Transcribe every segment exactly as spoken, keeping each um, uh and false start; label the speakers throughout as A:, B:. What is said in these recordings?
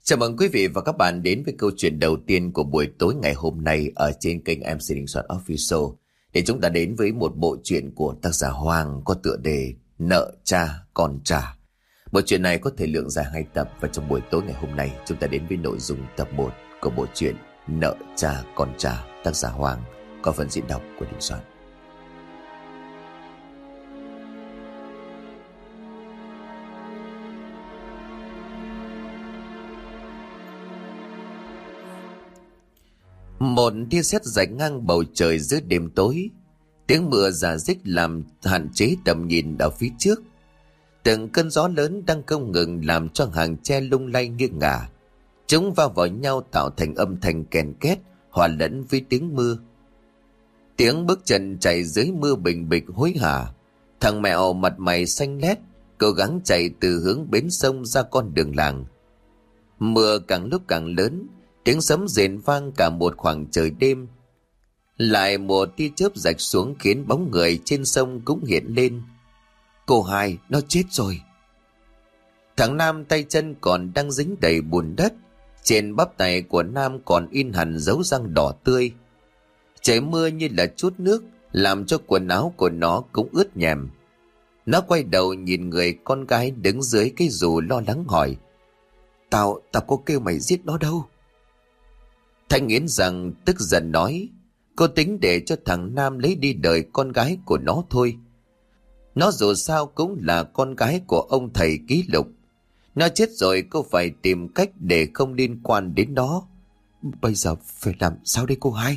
A: Chào mừng quý vị và các bạn đến với câu chuyện đầu tiên của buổi tối ngày hôm nay ở trên kênh em xê Đình Soạn Official. Để chúng ta đến với một bộ truyện của tác giả Hoàng có tựa đề Nợ cha con trả. Bộ truyện này có thời lượng dài hai tập, và trong buổi tối ngày hôm nay chúng ta đến với nội dung tập một của bộ truyện Nợ cha con trả, tác giả Hoàng, có phần diễn đọc của Đình Soạn. Một tia sét rạch ngang bầu trời giữa đêm tối. Tiếng mưa rả rích làm hạn chế tầm nhìn ở phía trước. Từng cơn gió lớn đang không ngừng làm cho hàng tre lung lay nghiêng ngả. Chúng va vào nhau tạo thành âm thanh kèn két hòa lẫn với tiếng mưa. Tiếng bước chân chạy dưới mưa bình bịch hối hả. Thằng mẹo mặt mày xanh lét cố gắng chạy từ hướng bến sông ra con đường làng. Mưa càng lúc càng lớn, tiếng sấm rền vang cả một khoảng trời đêm. Lại một tia chớp rạch xuống khiến bóng người trên sông cũng hiện lên. Cô Hai, nó chết rồi. Thằng Nam tay chân còn đang dính đầy bùn đất. Trên bắp tay của Nam còn in hẳn dấu răng đỏ tươi. Trời mưa như là chút nước, làm cho quần áo của nó cũng ướt nhèm. Nó quay đầu nhìn người con gái đứng dưới cái dù lo lắng hỏi: Tao, tao có kêu mày giết nó đâu. Thanh nghiến rằng tức giận nói: Cô tính để cho thằng Nam lấy đi đời con gái của nó thôi. Nó dù sao cũng là con gái của ông thầy ký lục. Nó chết rồi, cô phải tìm cách để không liên quan đến nó. Bây giờ phải làm sao đây cô Hai?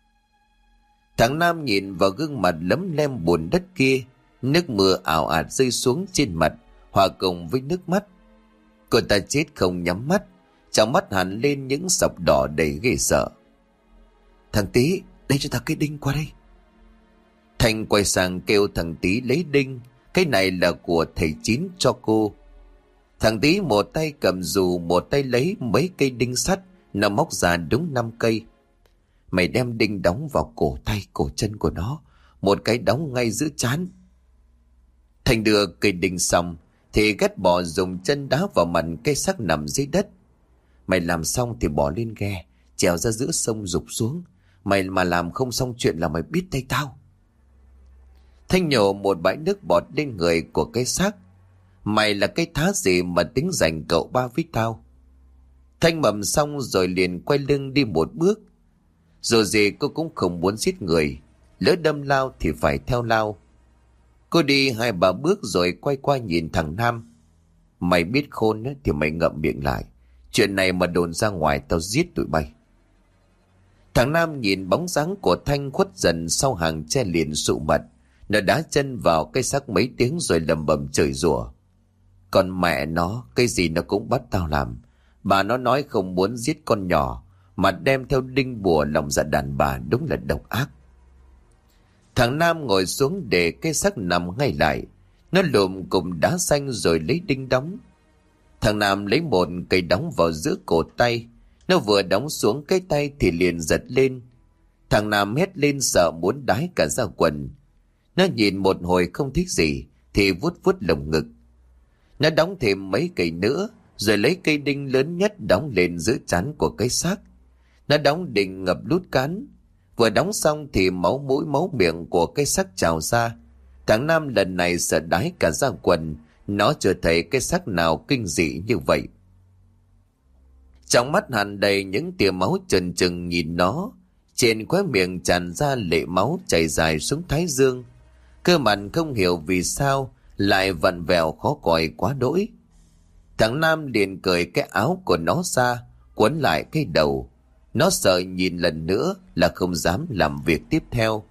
A: Thằng Nam nhìn vào gương mặt lấm lem bùn đất kia. Nước mưa ảo ạt rơi xuống trên mặt, hòa cùng với nước mắt. Cô ta chết không nhắm mắt, trong mắt hẳn lên những sọc đỏ đầy ghê sợ. Thằng Tý, lấy cho ta cái đinh qua đây. Thành quay sang kêu thằng Tý lấy đinh. Cái này là của thầy Chín cho cô. Thằng Tý một tay cầm dù, một tay lấy mấy cây đinh sắt. Nó móc ra đúng năm cây. Mày đem đinh đóng vào cổ tay cổ chân của nó, một cái đóng ngay giữa trán. Thành đưa cây đinh xong thì ghét bỏ dùng chân đá vào mặt cây xác nằm dưới đất. Mày làm xong thì bỏ lên ghe, trèo ra giữa sông rục xuống. Mày mà làm không xong chuyện là mày biết tay tao. Thanh nhổ một bãi nước bọt lên người của cái xác. Mày là cái thá gì mà tính giành cậu ba với tao? Thanh mầm xong rồi liền quay lưng đi một bước. Dù gì cô cũng không muốn giết người, lỡ đâm lao thì phải theo lao. Cô đi hai ba bước rồi quay qua nhìn thằng Nam. Mày biết khôn thì mày ngậm miệng lại. Chuyện này mà đồn ra ngoài tao giết tụi bay. Thằng Nam nhìn bóng dáng của Thanh khuất dần sau hàng tre liền sụ mặt. Nó đá chân vào cái xác mấy tiếng rồi lầm bầm chửi rủa. Còn mẹ nó, cái gì nó cũng bắt tao làm. Bà nó nói không muốn giết con nhỏ, mà đem theo đinh bùa lòng dạ đàn bà, đúng là độc ác. Thằng Nam ngồi xuống để cái xác nằm ngay lại. Nó lùm cùng đá xanh rồi lấy đinh đóng. Thằng Nam lấy một cây đóng vào giữa cổ tay. Nó vừa đóng xuống cái tay thì liền giật lên. Thằng Nam hét lên sợ muốn đái cả ra quần. Nó nhìn một hồi không thích gì thì vuốt vuốt lồng ngực. Nó đóng thêm mấy cây nữa rồi lấy cây đinh lớn nhất đóng lên giữa trán của cái xác. Nó đóng đinh ngập lút cán. Vừa đóng xong thì máu mũi máu miệng của cái xác trào ra. Thằng Nam lần này sợ đái cả ra quần. Nó chưa thấy cái xác nào kinh dị như vậy. Trong mắt hằn đầy những tia máu trần trừng nhìn nó. Trên khóe miệng tràn ra lệ máu chảy dài xuống thái dương. Cơ mặt không hiểu vì sao lại vặn vẹo khó coi quá đỗi. Thằng Nam liền cởi cái áo của nó ra, quấn lại cái đầu. Nó sợ nhìn lần nữa là không dám làm việc tiếp theo.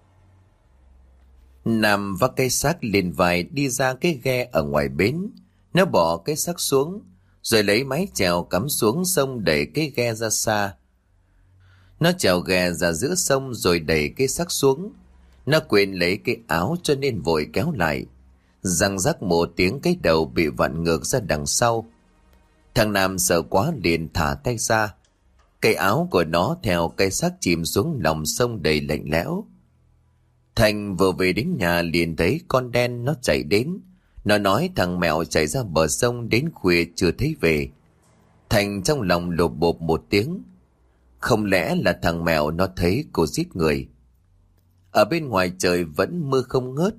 A: Nam vác cái xác lên vai đi ra cái ghe ở ngoài bến. Nó bỏ cái xác xuống, rồi lấy mái chèo cắm xuống sông đẩy cái ghe ra xa. Nó chèo ghe ra giữa sông rồi đẩy cái xác xuống. Nó quên lấy cái áo cho nên vội kéo lại. Răng rắc một tiếng cái đầu bị vặn ngược ra đằng sau. Thằng Nam sợ quá liền thả tay ra. Cái áo của nó theo cái xác chìm xuống lòng sông đầy lạnh lẽo. Thành vừa về đến nhà liền thấy con đen nó chạy đến. Nó nói thằng mèo chạy ra bờ sông đến khuya chưa thấy về. Thành trong lòng lột bột một tiếng. Không lẽ là thằng mèo nó thấy cô giết người? Ở bên ngoài trời vẫn mưa không ngớt.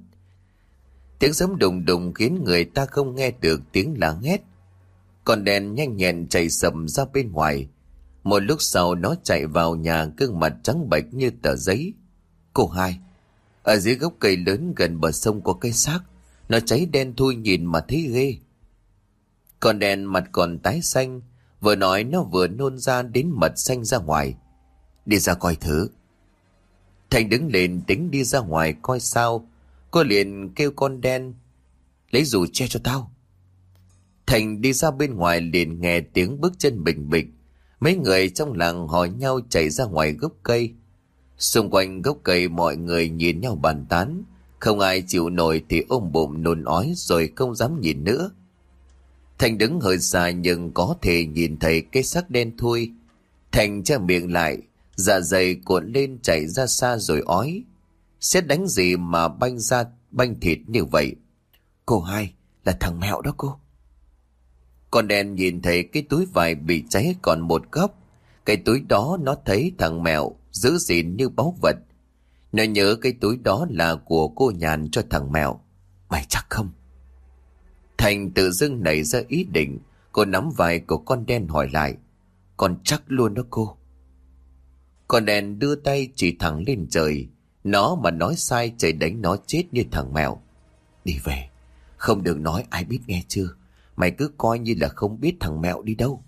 A: Tiếng sấm đùng đùng khiến người ta không nghe được tiếng la hét. Con đen nhanh nhẹn chạy sầm ra bên ngoài. Một lúc sau nó chạy vào nhà, gương mặt trắng bệch như tờ giấy. Cô hai, ở dưới gốc cây lớn gần bờ sông có cái xác, nó cháy đen thui nhìn mà thấy ghê. Con đen mặt còn tái xanh, vừa nói nó vừa nôn ra đến mật xanh ra ngoài. Đi ra coi thử. Thành đứng lên tính đi ra ngoài coi sao. Cô liền kêu con đen, lấy dù che cho tao. Thành đi ra bên ngoài liền nghe tiếng bước chân bình bịch. Mấy người trong làng hỏi nhau chạy ra ngoài gốc cây. Xung quanh gốc cây mọi người nhìn nhau bàn tán. Không ai chịu nổi thì ôm bụng nôn ói rồi không dám nhìn nữa. Thành đứng hơi xa nhưng có thể nhìn thấy cái xác đen thui. Thành che miệng lại, dạ dày cuộn lên chạy ra xa rồi ói. Xét đánh gì mà banh ra banh thịt như vậy? Cô hai, là thằng mẹo đó cô. Con đen nhìn thấy cái túi vải bị cháy còn một góc. Cái túi đó nó thấy thằng mẹo giữ gìn như báu vật. Nó nhớ cái túi đó là của cô Nhàn cho thằng mẹo. Mày chắc không? Thành tự dưng nảy ra ý định. Cô nắm vai của con đen hỏi lại. Con chắc luôn đó cô. Con đen đưa tay chỉ thẳng lên trời. Nó mà nói sai trời đánh nó chết như thằng mèo. Đi về, không được nói ai biết nghe chưa. Mày cứ coi như là không biết thằng mẹo đi đâu.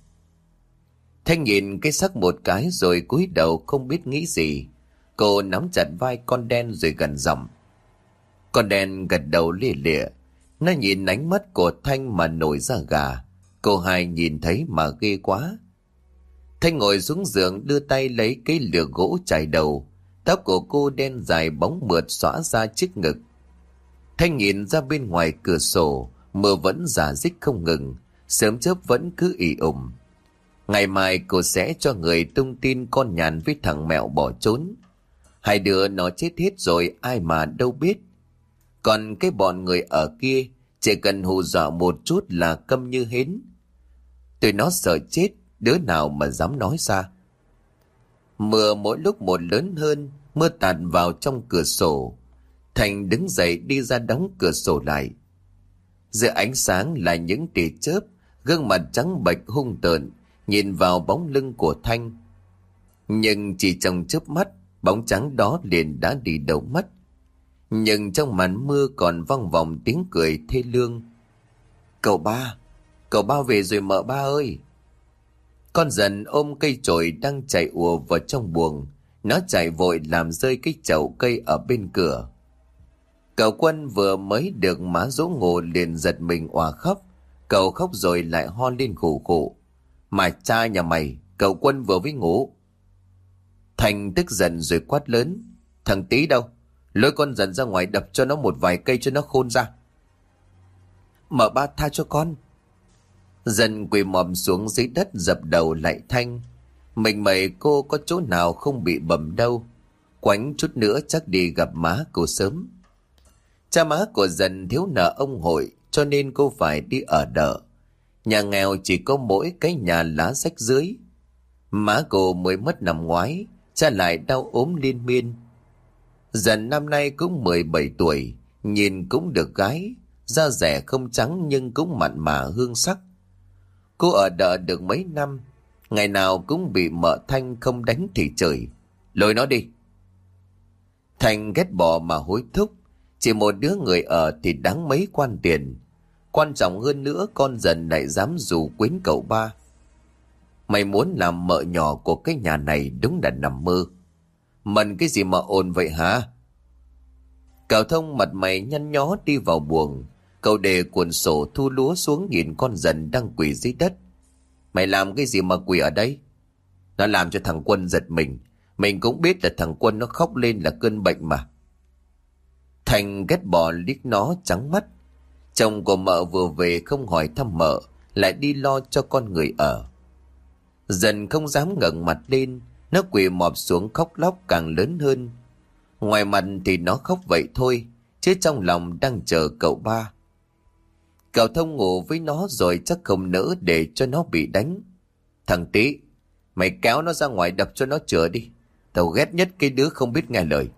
A: Thanh nhìn cái xác một cái rồi cúi đầu không biết nghĩ gì. Cô nắm chặt vai con đen rồi gần giọng. Con đen gật đầu lìa lịa. Nó nhìn ánh mắt của Thanh mà nổi da gà. Cô hai nhìn thấy mà ghê quá. Thanh ngồi xuống giường đưa tay lấy cái lược gỗ chải đầu. Tóc của cô đen dài bóng mượt xõa ra trước ngực. Thanh nhìn ra bên ngoài cửa sổ. Mưa vẫn rả rích không ngừng. Sớm chớp vẫn cứ ì ủng. Ngày mai cô sẽ cho người tung tin con Nhàn với thằng mẹo bỏ trốn. Hai đứa nó chết hết rồi ai mà đâu biết. Còn cái bọn người ở kia chỉ cần hù dọa một chút là câm như hến. Tụi nó sợ chết, đứa nào mà dám nói ra. Mưa mỗi lúc một lớn hơn, mưa tạt vào trong cửa sổ. Thành đứng dậy đi ra đóng cửa sổ lại. Giữa ánh sáng là những tia chớp, gương mặt trắng bệch hung tợn nhìn vào bóng lưng của Thanh. Nhưng chỉ trong chớp mắt, bóng trắng đó liền đã đi đâu mất. Nhưng trong màn mưa còn vang vọng tiếng cười thê lương. Cậu ba, cậu ba về rồi mợ ba ơi. Con dần ôm cây chổi đang chạy ùa vào trong buồng. Nó chạy vội làm rơi cái chậu cây ở bên cửa. Cậu Quân vừa mới được má dỗ ngủ liền giật mình òa khóc. Cậu khóc rồi lại ho lên khủ khủ. Mà cha nhà mày, cậu Quân vừa mới ngủ. Thành tức giận rồi quát lớn. Thằng Tí đâu? Lôi con dần ra ngoài đập cho nó một vài cây cho nó khôn ra. Mợ ba tha cho con. Dần quỳ mọm xuống dưới đất dập đầu lại Thanh. Mình mày cô có chỗ nào không bị bầm đâu. Quánh chút nữa chắc đi gặp má cô sớm. Cha má của Dần thiếu nợ ông hội cho nên cô phải đi ở đợ. Nhà nghèo chỉ có mỗi cái nhà lá rách dưới. Má cô mới mất năm ngoái, cha lại đau ốm liên miên. Dần năm nay cũng mười bảy tuổi, nhìn cũng được gái, da rẻ không trắng nhưng cũng mặn mà hương sắc. Cô ở đợ được mấy năm, ngày nào cũng bị mợ Thanh không đánh thì trời. Lôi nó đi. Thanh ghét bỏ mà hối thúc, chỉ một đứa người ở thì đáng mấy quan tiền. Quan trọng hơn nữa con Dần lại dám rủ quyến cậu ba. Mày muốn làm mợ nhỏ của cái nhà này đúng là nằm mơ. Mần cái gì mà ồn vậy hả? Cậu Thông mặt mày nhăn nhó đi vào buồng. Cậu để cuộn sổ thu lúa xuống nhìn con Dần đang quỳ dưới đất. Mày làm cái gì mà quỳ ở đây? Nó làm cho thằng Quân giật mình. Mình cũng biết là thằng Quân nó khóc lên là cơn bệnh mà. Thành ghét bỏ liếc nó trắng mắt. Chồng của mợ vừa về không hỏi thăm mợ, lại đi lo cho con người ở. Dần không dám ngẩng mặt lên, nó quỳ mọp xuống khóc lóc càng lớn hơn. Ngoài mặt thì nó khóc vậy thôi, chứ trong lòng đang chờ cậu ba. Cậu Thông ngủ với nó rồi chắc không nỡ để cho nó bị đánh. Thằng Tý, mày kéo nó ra ngoài đập cho nó chữa đi. Tao ghét nhất cái đứa không biết nghe lời.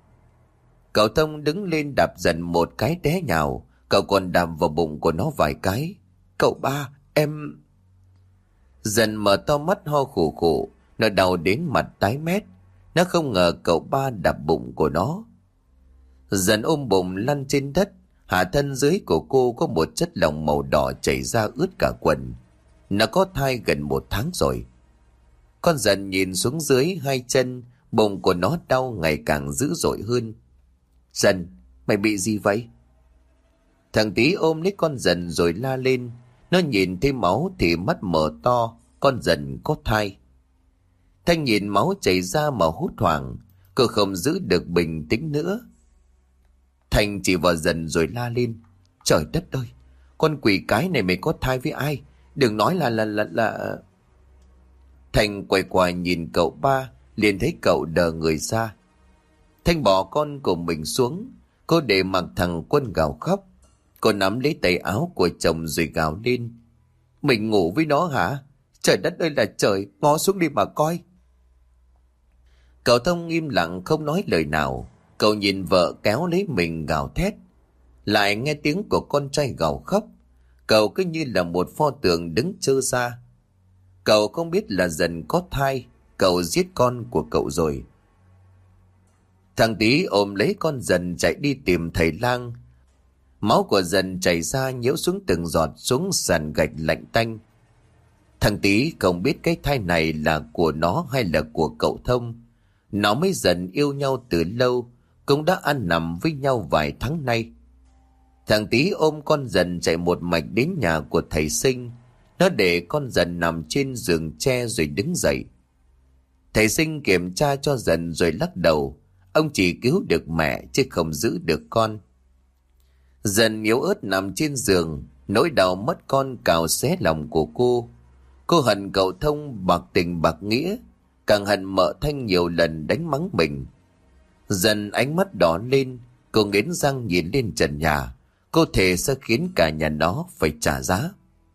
A: Cậu Thông đứng lên đạp dần một cái té nhào. Cậu còn đạp vào bụng của nó vài cái. Cậu ba, em... Dần mở to mắt ho khủ khủ. Nó đau đến mặt tái mét. Nó không ngờ cậu ba đạp bụng của nó. Dần ôm bụng lăn trên đất. Hạ thân dưới của cô có một chất lỏng màu đỏ chảy ra ướt cả quần. Nó có thai gần một tháng rồi. Con Dần nhìn xuống dưới hai chân. Bụng của nó đau ngày càng dữ dội hơn. Dần, mày bị gì vậy? Thằng Tý ôm lấy con Dần rồi la lên. Nó nhìn thấy máu thì mắt mở to. Con Dần có thai. Thanh nhìn máu chảy ra mà hốt hoảng. Cô không giữ được bình tĩnh nữa. Thanh chỉ vào Dần rồi la lên. Trời đất ơi, con quỷ cái này mày có thai với ai? Đừng nói là là là là... Thanh quay qua nhìn cậu ba, liền thấy cậu đờ người ra. Thanh bỏ con của mình xuống. Cô để mặc thằng Quân gào khóc. Cô nắm lấy tay áo của chồng rồi gào lên. Mình ngủ với nó hả? Trời đất ơi là trời, ngó xuống đi mà coi. Cậu Thông im lặng không nói lời nào. Cậu nhìn vợ kéo lấy mình gào thét. Lại nghe tiếng của con trai gào khóc. Cậu cứ như là một pho tượng đứng trơ ra. Cậu không biết là Dần có thai. Cậu giết con của cậu rồi. Thằng Tý ôm lấy con Dần chạy đi tìm thầy lang. Máu của Dần chảy ra nhiễu xuống từng giọt xuống sàn gạch lạnh tanh. Thằng Tý không biết cái thai này là của nó hay là của cậu Thông. Nó mới Dần yêu nhau từ lâu, cũng đã ăn nằm với nhau vài tháng nay. Thằng Tý ôm con Dần chạy một mạch đến nhà của thầy Sinh. Nó để con Dần nằm trên giường tre rồi đứng dậy. Thầy Sinh kiểm tra cho Dần rồi lắc đầu. Ông chỉ cứu được mẹ chứ không giữ được con. Dần yếu ớt nằm trên giường. Nỗi đau mất con cào xé lòng của cô. Cô hận cậu Thông bạc tình bạc nghĩa. Càng hận mợ Thanh nhiều lần đánh mắng mình. Dần ánh mắt đỏ lên. Cô nghiến răng nhìn lên trần nhà. Cô thề sẽ khiến cả nhà nó phải trả giá.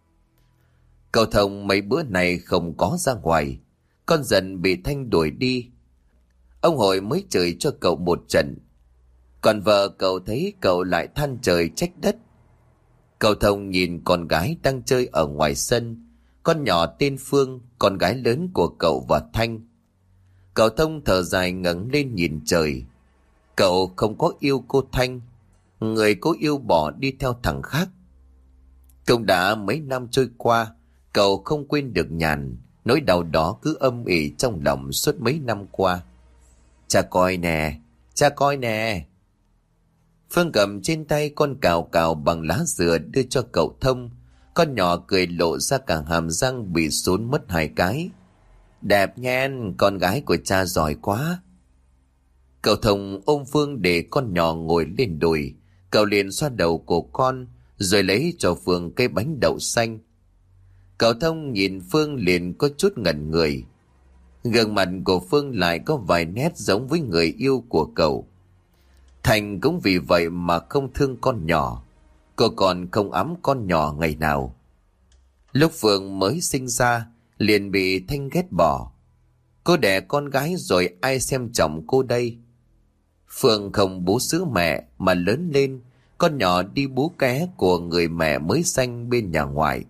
A: Cậu Thông mấy bữa này không có ra ngoài. Con Dần bị Thanh đuổi đi. Ông Hội mới chửi cho cậu một trận. Còn vợ cậu thấy cậu lại than trời trách đất. Cậu Thông nhìn con gái đang chơi ở ngoài sân. Con nhỏ tên Phương, con gái lớn của cậu và Thanh. Cậu Thông thở dài ngẩng lên nhìn trời. Cậu không có yêu cô Thanh. Người cô yêu bỏ đi theo thằng khác. Cũng đã mấy năm trôi qua. Cậu không quên được Nhàn. Nỗi đau đó cứ âm ỉ trong lòng suốt mấy năm qua. Cha coi nè, cha coi nè. Phương cầm trên tay con cào cào bằng lá dừa đưa cho cậu Thông. Con nhỏ cười lộ ra cả hàm răng bị sún mất hai cái. Đẹp nhen, con gái của cha giỏi quá. Cậu Thông ôm Phương để con nhỏ ngồi lên đùi. Cậu liền xoa đầu của con rồi lấy cho Phương cây bánh đậu xanh. Cậu Thông nhìn Phương liền có chút ngẩn người. Gương mặt của Phương lại có vài nét giống với người yêu của cậu. Thành cũng vì vậy mà không thương con nhỏ. Cô còn không ấm con nhỏ ngày nào. Lúc Phương mới sinh ra liền bị Thanh ghét bỏ. Cô đẻ con gái rồi ai xem trọng cô đây? Phương không bú sữa mẹ mà lớn lên. Con nhỏ đi bú ké của người mẹ mới sanh bên nhà ngoại.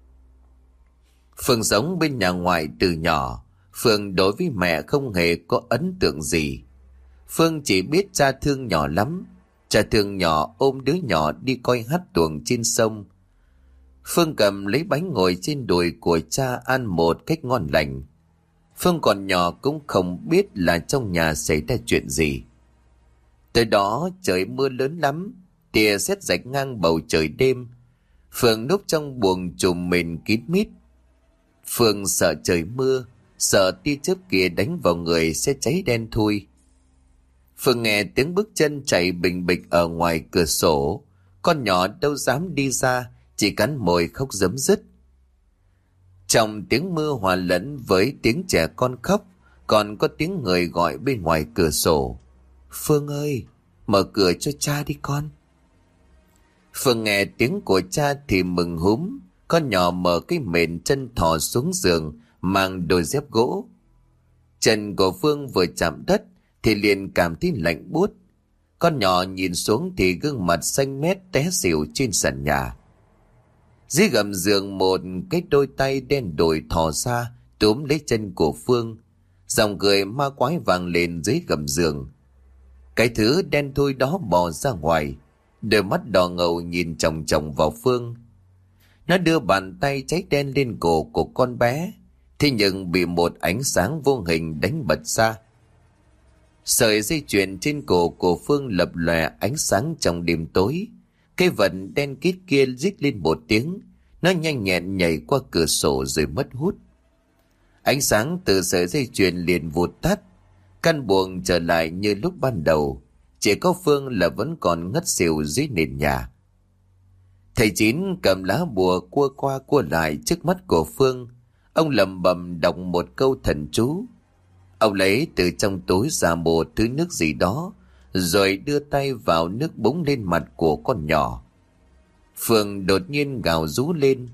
A: Phương sống bên nhà ngoại từ nhỏ. Phương đối với mẹ không hề có ấn tượng gì. Phương chỉ biết cha thương nhỏ lắm. Cha thương nhỏ ôm đứa nhỏ đi coi hát tuồng trên sông. Phương cầm lấy bánh ngồi trên đùi của cha ăn một cách ngon lành. Phương còn nhỏ cũng không biết là trong nhà xảy ra chuyện gì. Tới đó trời mưa lớn lắm. Tia sét rạch ngang bầu trời đêm. Phương núp trong buồng chùm mền kín mít. Phương sợ trời mưa, sợ tia chớp kia đánh vào người sẽ cháy đen thui. Phương nghe tiếng bước chân chạy bình bịch ở ngoài cửa sổ. Con nhỏ đâu dám đi ra, chỉ cắn môi khóc rấm rứt. Trong tiếng mưa hòa lẫn với tiếng trẻ con khóc, còn có tiếng người gọi bên ngoài cửa sổ. Phương ơi, mở cửa cho cha đi con. Phương nghe tiếng của cha thì mừng húm. Con nhỏ mở cái mền chân thò xuống giường mang đôi dép gỗ. Chân của Phương vừa chạm đất thì liền cảm thấy lạnh buốt. Con nhỏ nhìn xuống thì gương mặt xanh mét té xỉu trên sàn nhà. Dưới gầm giường một cái đôi tay đen đủi thò ra túm lấy chân của Phương. Dòng cười ma quái vang lên dưới gầm giường. Cái thứ đen thui đó bò ra ngoài, đôi mắt đỏ ngầu nhìn chòng chòng vào Phương. Nó đưa bàn tay cháy đen lên cổ của con bé, thế nhưng bị một ánh sáng vô hình đánh bật ra. Sợi dây chuyền trên cổ của Phương lập lòe ánh sáng trong đêm tối. Cái vật đen kít kia rít lên một tiếng, nó nhanh nhẹn nhảy qua cửa sổ rồi mất hút. Ánh sáng từ sợi dây chuyền liền vụt tắt, căn buồng trở lại như lúc ban đầu, chỉ có Phương là vẫn còn ngất xỉu dưới nền nhà. Thầy Chín cầm lá bùa cua qua cua lại trước mắt của Phương. Ông lẩm bẩm đọc một câu thần chú. Ông lấy từ trong túi ra một thứ nước gì đó, rồi đưa tay vào nước búng lên mặt của con nhỏ. Phương đột nhiên gào rú lên.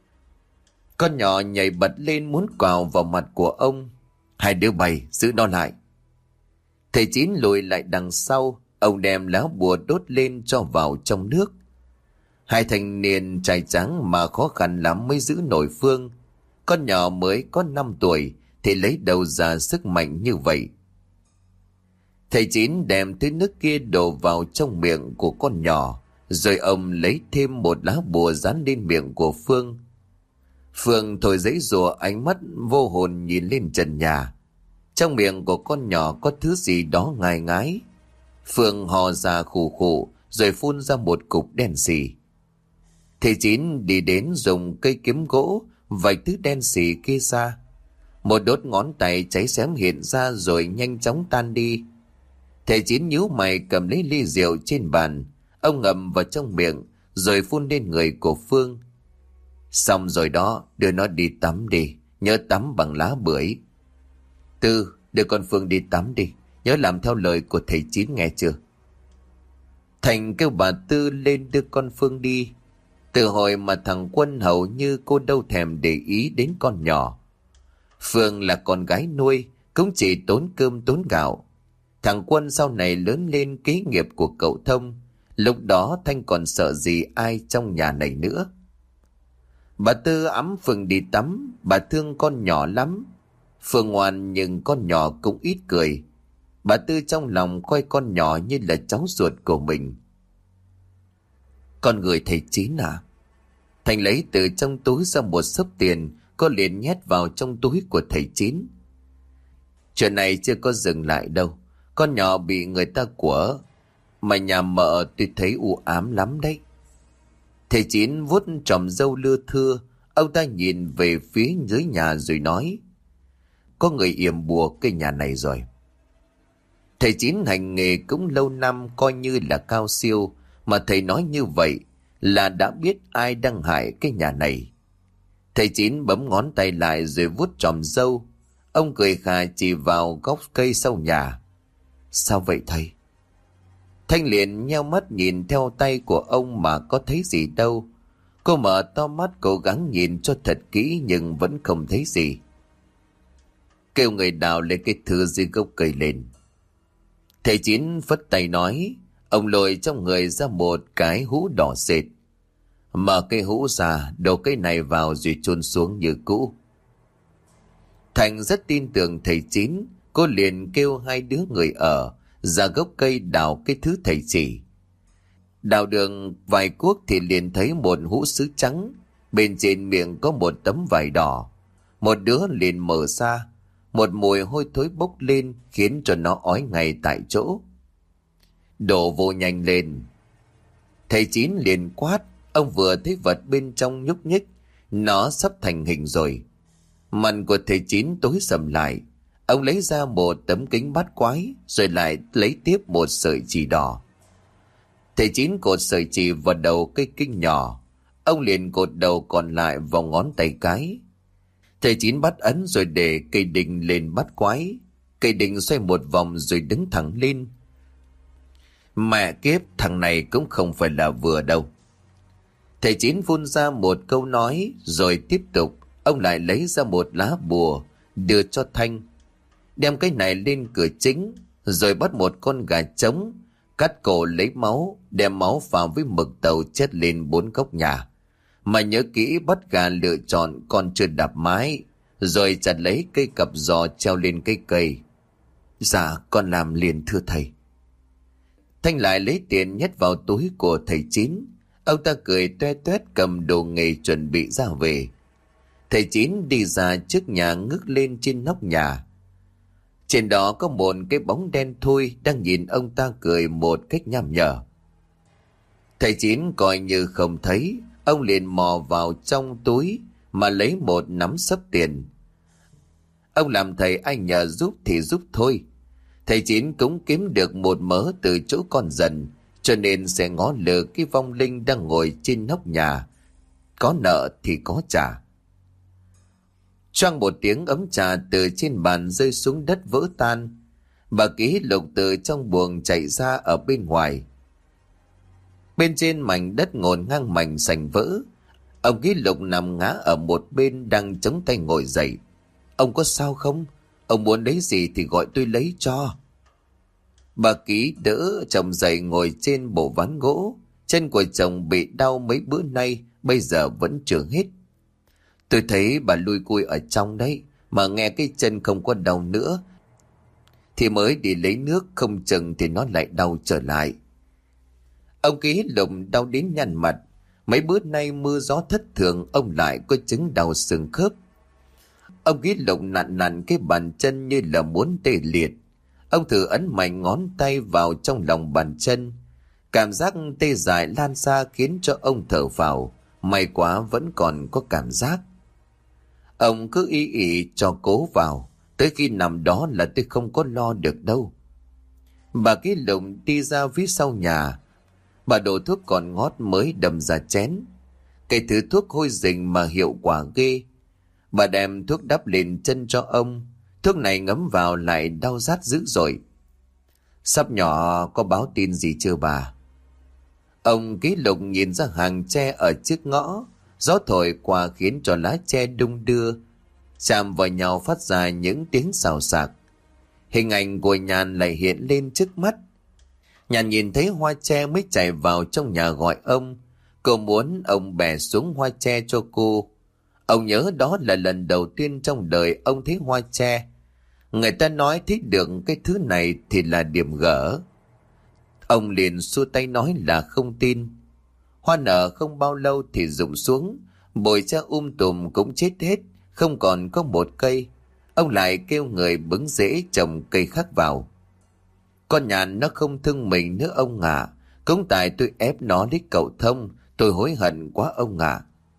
A: Con nhỏ nhảy bật lên muốn quào vào mặt của ông. Hai đứa bay giữ nó lại. Thầy Chín lùi lại đằng sau, ông đem lá bùa đốt lên cho vào trong nước. Hai thanh niên trai trắng mà khó khăn lắm mới giữ nổi Phương. Con nhỏ mới có năm tuổi thì lấy đâu ra sức mạnh như vậy. Thầy Chín đem thứ nước kia đổ vào trong miệng của con nhỏ, rồi ông lấy thêm một lá bùa dán lên miệng của Phương. Phương thổi giãy giụa, ánh mắt vô hồn nhìn lên trần nhà. Trong miệng của con nhỏ có thứ gì đó ngai ngái. Phương hò ra khủ khủ rồi phun ra một cục đen xì. Thầy Chín đi đến dùng cây kiếm gỗ vạch thứ đen xì kia ra. Một đốt ngón tay cháy xém hiện ra rồi nhanh chóng tan đi. Thầy Chín nhíu mày cầm lấy ly rượu trên bàn. Ông ngậm vào trong miệng rồi phun lên người của Phương. Xong rồi đó, đưa nó đi tắm đi, nhớ tắm bằng lá bưởi. Tư, đưa con Phương đi tắm đi, nhớ làm theo lời của thầy Chín nghe chưa? Thành kêu bà Tư lên đưa con Phương đi. Từ hồi mà thằng Quân hầu như cô đâu thèm để ý đến con nhỏ. Phương là con gái nuôi, cũng chỉ tốn cơm tốn gạo. Thằng Quân sau này lớn lên kế nghiệp của cậu Thông. Lúc đó Thanh còn sợ gì ai trong nhà này nữa. Bà Tư ẵm Phương đi tắm, bà thương con nhỏ lắm. Phương ngoan nhưng con nhỏ cũng ít cười. Bà Tư trong lòng coi con nhỏ như là cháu ruột của mình. Con người thầy Chín à? Thành lấy từ trong túi ra một xấp tiền, có liền nhét vào trong túi của thầy Chín. Chuyện này chưa có dừng lại đâu. Con nhỏ bị người ta của, mà nhà mợ tôi thấy u ám lắm đấy. Thầy Chín vuốt tròm râu lưa thưa, ông ta nhìn về phía dưới nhà rồi nói: Có người yểm bùa cái nhà này rồi. Thầy Chín hành nghề cũng lâu năm coi như là cao siêu, mà thầy nói như vậy là đã biết ai đang hại cái nhà này. Thầy Chín bấm ngón tay lại rồi vuốt tròm râu. Ông cười khà chỉ vào gốc cây sau nhà. Sao vậy thầy? Thanh liền nheo mắt nhìn theo tay của ông mà có thấy gì đâu. Cô mở to mắt cố gắng nhìn cho thật kỹ nhưng vẫn không thấy gì. Kêu người đào lấy cái thứ dưới gốc cây lên. Thầy Chín phất tay nói. Ông lôi trong người ra một cái hũ đỏ sệt. Mở cây hũ ra, đổ cây này vào rồi chôn xuống như cũ. Thành rất tin tưởng thầy Chín. Cô liền kêu hai đứa người ở ra gốc cây đào cái thứ thầy chỉ. Đào đường vài cuốc thì liền thấy một hũ sứ trắng, bên trên miệng có một tấm vải đỏ. Một đứa liền mở ra, một mùi hôi thối bốc lên khiến cho nó ói ngay tại chỗ. Đổ vô nhanh lên. Thầy Chín liền quát. Ông vừa thấy vật bên trong nhúc nhích, nó sắp thành hình rồi. Mặt của thầy Chín tối sầm lại. Ông lấy ra một tấm kính bát quái, rồi lại lấy tiếp một sợi chỉ đỏ. Thầy Chín cột sợi chỉ vào đầu cây kinh nhỏ. Ông liền cột đầu còn lại vào ngón tay cái. Thầy Chín bắt ấn rồi để cây đinh lên bát quái. Cây đinh xoay một vòng rồi đứng thẳng lên. Mẹ kiếp, thằng này cũng không phải là vừa đâu. Thầy Chín phun ra một câu nói rồi tiếp tục. Ông lại lấy ra một lá bùa đưa cho Thanh. Đem cái này lên cửa chính, rồi bắt một con gà trống, cắt cổ lấy máu, đem máu vào với mực tàu chết lên bốn góc nhà. Mà nhớ kỹ bắt gà lựa chọn con chưa đạp mái, rồi chặt lấy cây cặp giò treo lên cây cây. Dạ con làm liền thưa thầy. Thanh lại lấy tiền nhét vào túi của thầy Chín. Ông ta cười toe toét cầm đồ nghề chuẩn bị ra về. Thầy Chín đi ra trước nhà ngước lên trên nóc nhà. Trên đó có một cái bóng đen thui đang nhìn ông ta cười một cách nham nhở. Thầy Chín coi như không thấy, ông liền mò vào trong túi mà lấy một nắm xấp tiền. Ông làm thầy ai nhờ giúp thì giúp thôi. Thầy Chín cũng kiếm được một mớ từ chỗ con dần, cho nên sẽ ngó lơ cái vong linh đang ngồi trên nóc nhà. Có nợ thì có trả. Choang một tiếng, ấm trà từ trên bàn rơi xuống đất vỡ tan. Bà Ký Lục từ trong buồng chạy ra ở bên ngoài. Bên trên mảnh đất ngổn ngang mảnh sành vỡ, ông Ký Lục nằm ngã ở một bên đang chống tay ngồi dậy. Ông có sao không? Ông muốn lấy gì thì gọi tôi lấy cho. Bà Ký đỡ chồng dậy ngồi trên bộ ván gỗ. Chân của chồng bị đau mấy bữa nay, bây giờ vẫn chưa hết. Tôi thấy bà lui cui ở trong đấy, mà nghe cái chân không có đau nữa thì mới đi lấy nước, không chừng thì nó lại đau trở lại. Ông Ký Lục đau đến nhăn mặt. Mấy bữa nay mưa gió thất thường, ông lại có chứng đau xương khớp. Ông Ký Lục nặn nặn cái bàn chân như là muốn tê liệt. Ông thử ấn mạnh ngón tay vào trong lòng bàn chân. Cảm giác tê dại lan ra khiến cho ông thở phào. May quá vẫn còn có cảm giác. Ông cứ y ỉ cho cố vào, tới khi nằm đó là tôi không có lo được đâu. Bà Ký Lục đi ra phía sau nhà. Bà đổ thuốc còn ngót mới đầm ra chén. Cái thứ thuốc hôi rình mà hiệu quả ghê. Bà đem thuốc đắp lên chân cho ông. Thuốc này ngấm vào lại đau rát dữ dội. Sắp nhỏ có báo tin gì chưa bà? Ông Ký Lục nhìn ra hàng tre ở trước ngõ. Gió thổi qua khiến cho lá tre đung đưa, chạm vào nhau phát ra những tiếng xào xạc. Hình ảnh của Nhàn lại hiện lên trước mắt. Nhàn nhìn thấy hoa tre mới chạy vào trong nhà gọi ông. Cô muốn ông bẻ xuống hoa tre cho cô. Ông nhớ đó là lần đầu tiên trong đời ông thấy hoa tre. Người ta nói thích được cái thứ này thì là điểm gỡ. Ông liền xua tay nói là không tin. Hoa nở không bao lâu thì rụng xuống, bụi tre um tùm cũng chết hết, không còn có một cây. Ông lại kêu người bứng rễ trồng cây khác vào. Con Nhàn nó không thương mình nữa ông ạ. Cũng tại tôi ép nó lấy cậu Thông, tôi hối hận quá ông ạ.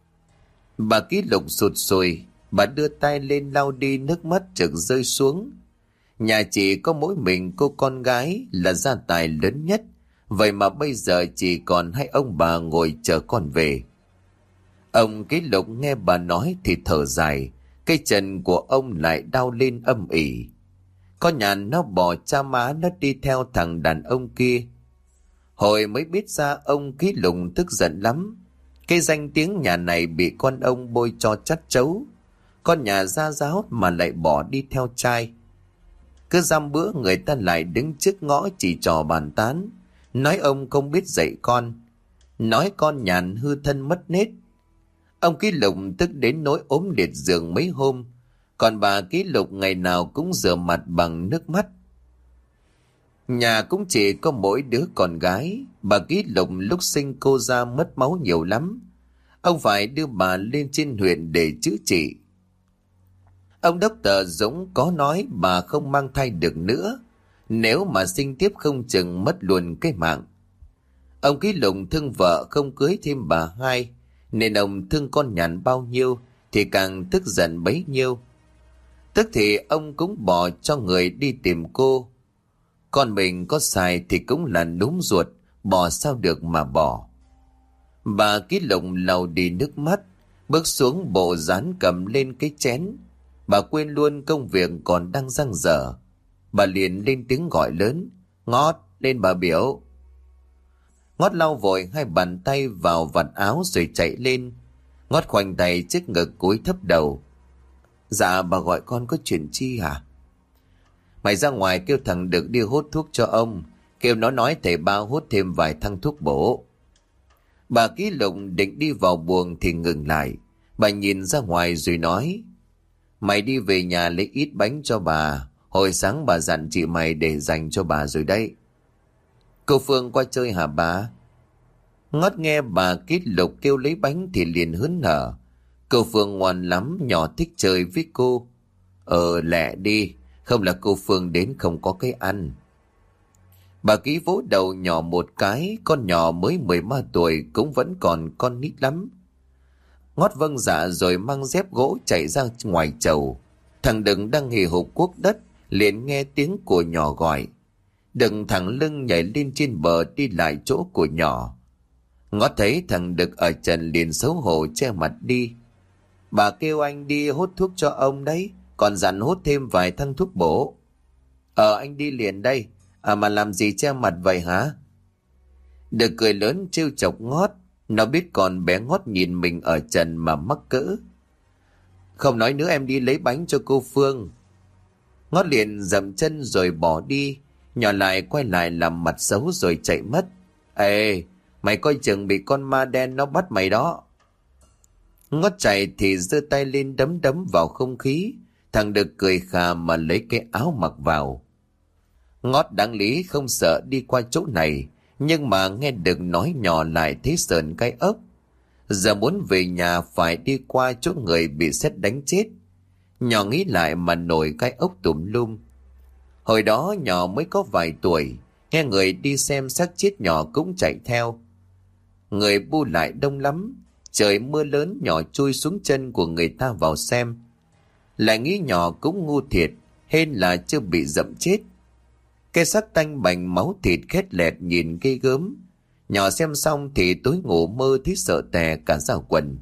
A: Bà Ký Lục sụt sùi, bà đưa tay lên lau đi nước mắt trực rơi xuống. Nhà chỉ có mỗi mình cô con gái là gia tài lớn nhất. Vậy mà bây giờ chỉ còn hai ông bà ngồi chờ con về. Ông Ký Lục nghe bà nói thì thở dài. Cái chân của ông lại đau lên âm ỉ. Con Nhàn nó bỏ cha má nó đi theo thằng đàn ông kia. Hồi mới biết ra ông Ký Lục tức giận lắm. Cái danh tiếng nhà này bị con ông bôi cho chát chấu. Con nhà gia giáo mà lại bỏ đi theo trai. Cứ dăm bữa người ta lại đứng trước ngõ chỉ trò bàn tán. Nói ông không biết dạy con. Nói con Nhàn hư thân mất nết. Ông Ký Lục tức đến nỗi ốm liệt giường mấy hôm. Còn bà Ký Lục ngày nào cũng rửa mặt bằng nước mắt. Nhà cũng chỉ có mỗi đứa con gái. Bà Ký Lục lúc sinh cô ra mất máu nhiều lắm. Ông phải đưa bà lên trên huyện để chữa trị. Ông Đốc Tờ Dũng có nói bà không mang thai được nữa. Nếu mà sinh tiếp không chừng mất luôn cái mạng. Ông Ký Lục thương vợ không cưới thêm bà hai, nên ông thương con Nhàn bao nhiêu thì càng tức giận bấy nhiêu. Tức thì ông cũng bỏ cho người đi tìm cô. Con mình có xài thì cũng là núm ruột, bỏ sao được mà bỏ. Bà Ký Lục lau đi nước mắt, bước xuống bộ dán cầm lên cái chén. Bà quên luôn công việc còn đang dang dở. Bà liền lên tiếng gọi lớn: Ngót, lên bà biểu. Ngót lau vội hai bàn tay vào vạt áo rồi chạy lên. Ngót khoanh tay trước ngực cúi thấp đầu. Dạ bà gọi con có chuyện chi hả? Mày ra ngoài kêu thằng Đực đi hút thuốc cho ông. Kêu nó nói thầy ba hút thêm vài thăng thuốc bổ. Bà Ký Lục định đi vào buồng thì ngừng lại. Bà nhìn ra ngoài rồi nói: Mày đi về nhà lấy ít bánh cho bà. Hồi sáng bà dặn chị mày để dành cho bà rồi đấy. Cô Phương qua chơi hả bà? Ngót nghe bà Ký Lục kêu lấy bánh thì liền hớn hở. Cô Phương ngoan lắm, nhỏ thích chơi với cô. Ờ lẹ đi, không là cô Phương đến không có cái ăn. Bà Ký vỗ đầu nhỏ một cái, con nhỏ mới mười ba tuổi cũng vẫn còn con nít lắm. Ngót vâng dạ rồi mang dép gỗ chạy ra ngoài chầu. Thằng Đừng đang hì hục cuốc đất, liền nghe tiếng của nhỏ gọi. Đừng thẳng lưng nhảy lên trên bờ đi lại chỗ của nhỏ. Ngót thấy thằng Đực ở trần liền xấu hổ che mặt đi. Bà kêu anh đi hút thuốc cho ông đấy, còn dặn hút thêm vài thăng thuốc bổ. Ờ anh đi liền đây. À mà làm gì che mặt vậy hả? Đực cười lớn trêu chọc Ngót. Nó biết con bé Ngót nhìn mình ở trần mà mắc cỡ. Không nói nữa, em đi lấy bánh cho cô Phương. Ngót liền dậm chân rồi bỏ đi. Nhỏ lại quay lại làm mặt xấu rồi chạy mất. Ê, mày coi chừng bị con ma đen nó bắt mày đó. Ngót chạy thì giơ tay lên đấm đấm vào không khí. Thằng Đực cười khà mà lấy cái áo mặc vào. Ngót đáng lý không sợ đi qua chỗ này, nhưng mà nghe Đực nói nhỏ lại thấy sờn cái ốc. Giờ muốn về nhà phải đi qua chỗ người bị sét đánh chết. Nhỏ nghĩ lại mà nổi cái ốc tùm lum. Hồi đó nhỏ mới có vài tuổi, nghe người đi xem xác chết nhỏ cũng chạy theo. Người bu lại đông lắm, trời mưa lớn nhỏ chui xuống chân của người ta vào xem. Lại nghĩ nhỏ cũng ngu thiệt, hên là chưa bị dẫm chết. Cái xác tanh bành máu thịt khét lẹt nhìn ghê gớm. Nhỏ xem xong thì tối ngủ mơ thấy sợ tè cả da quần.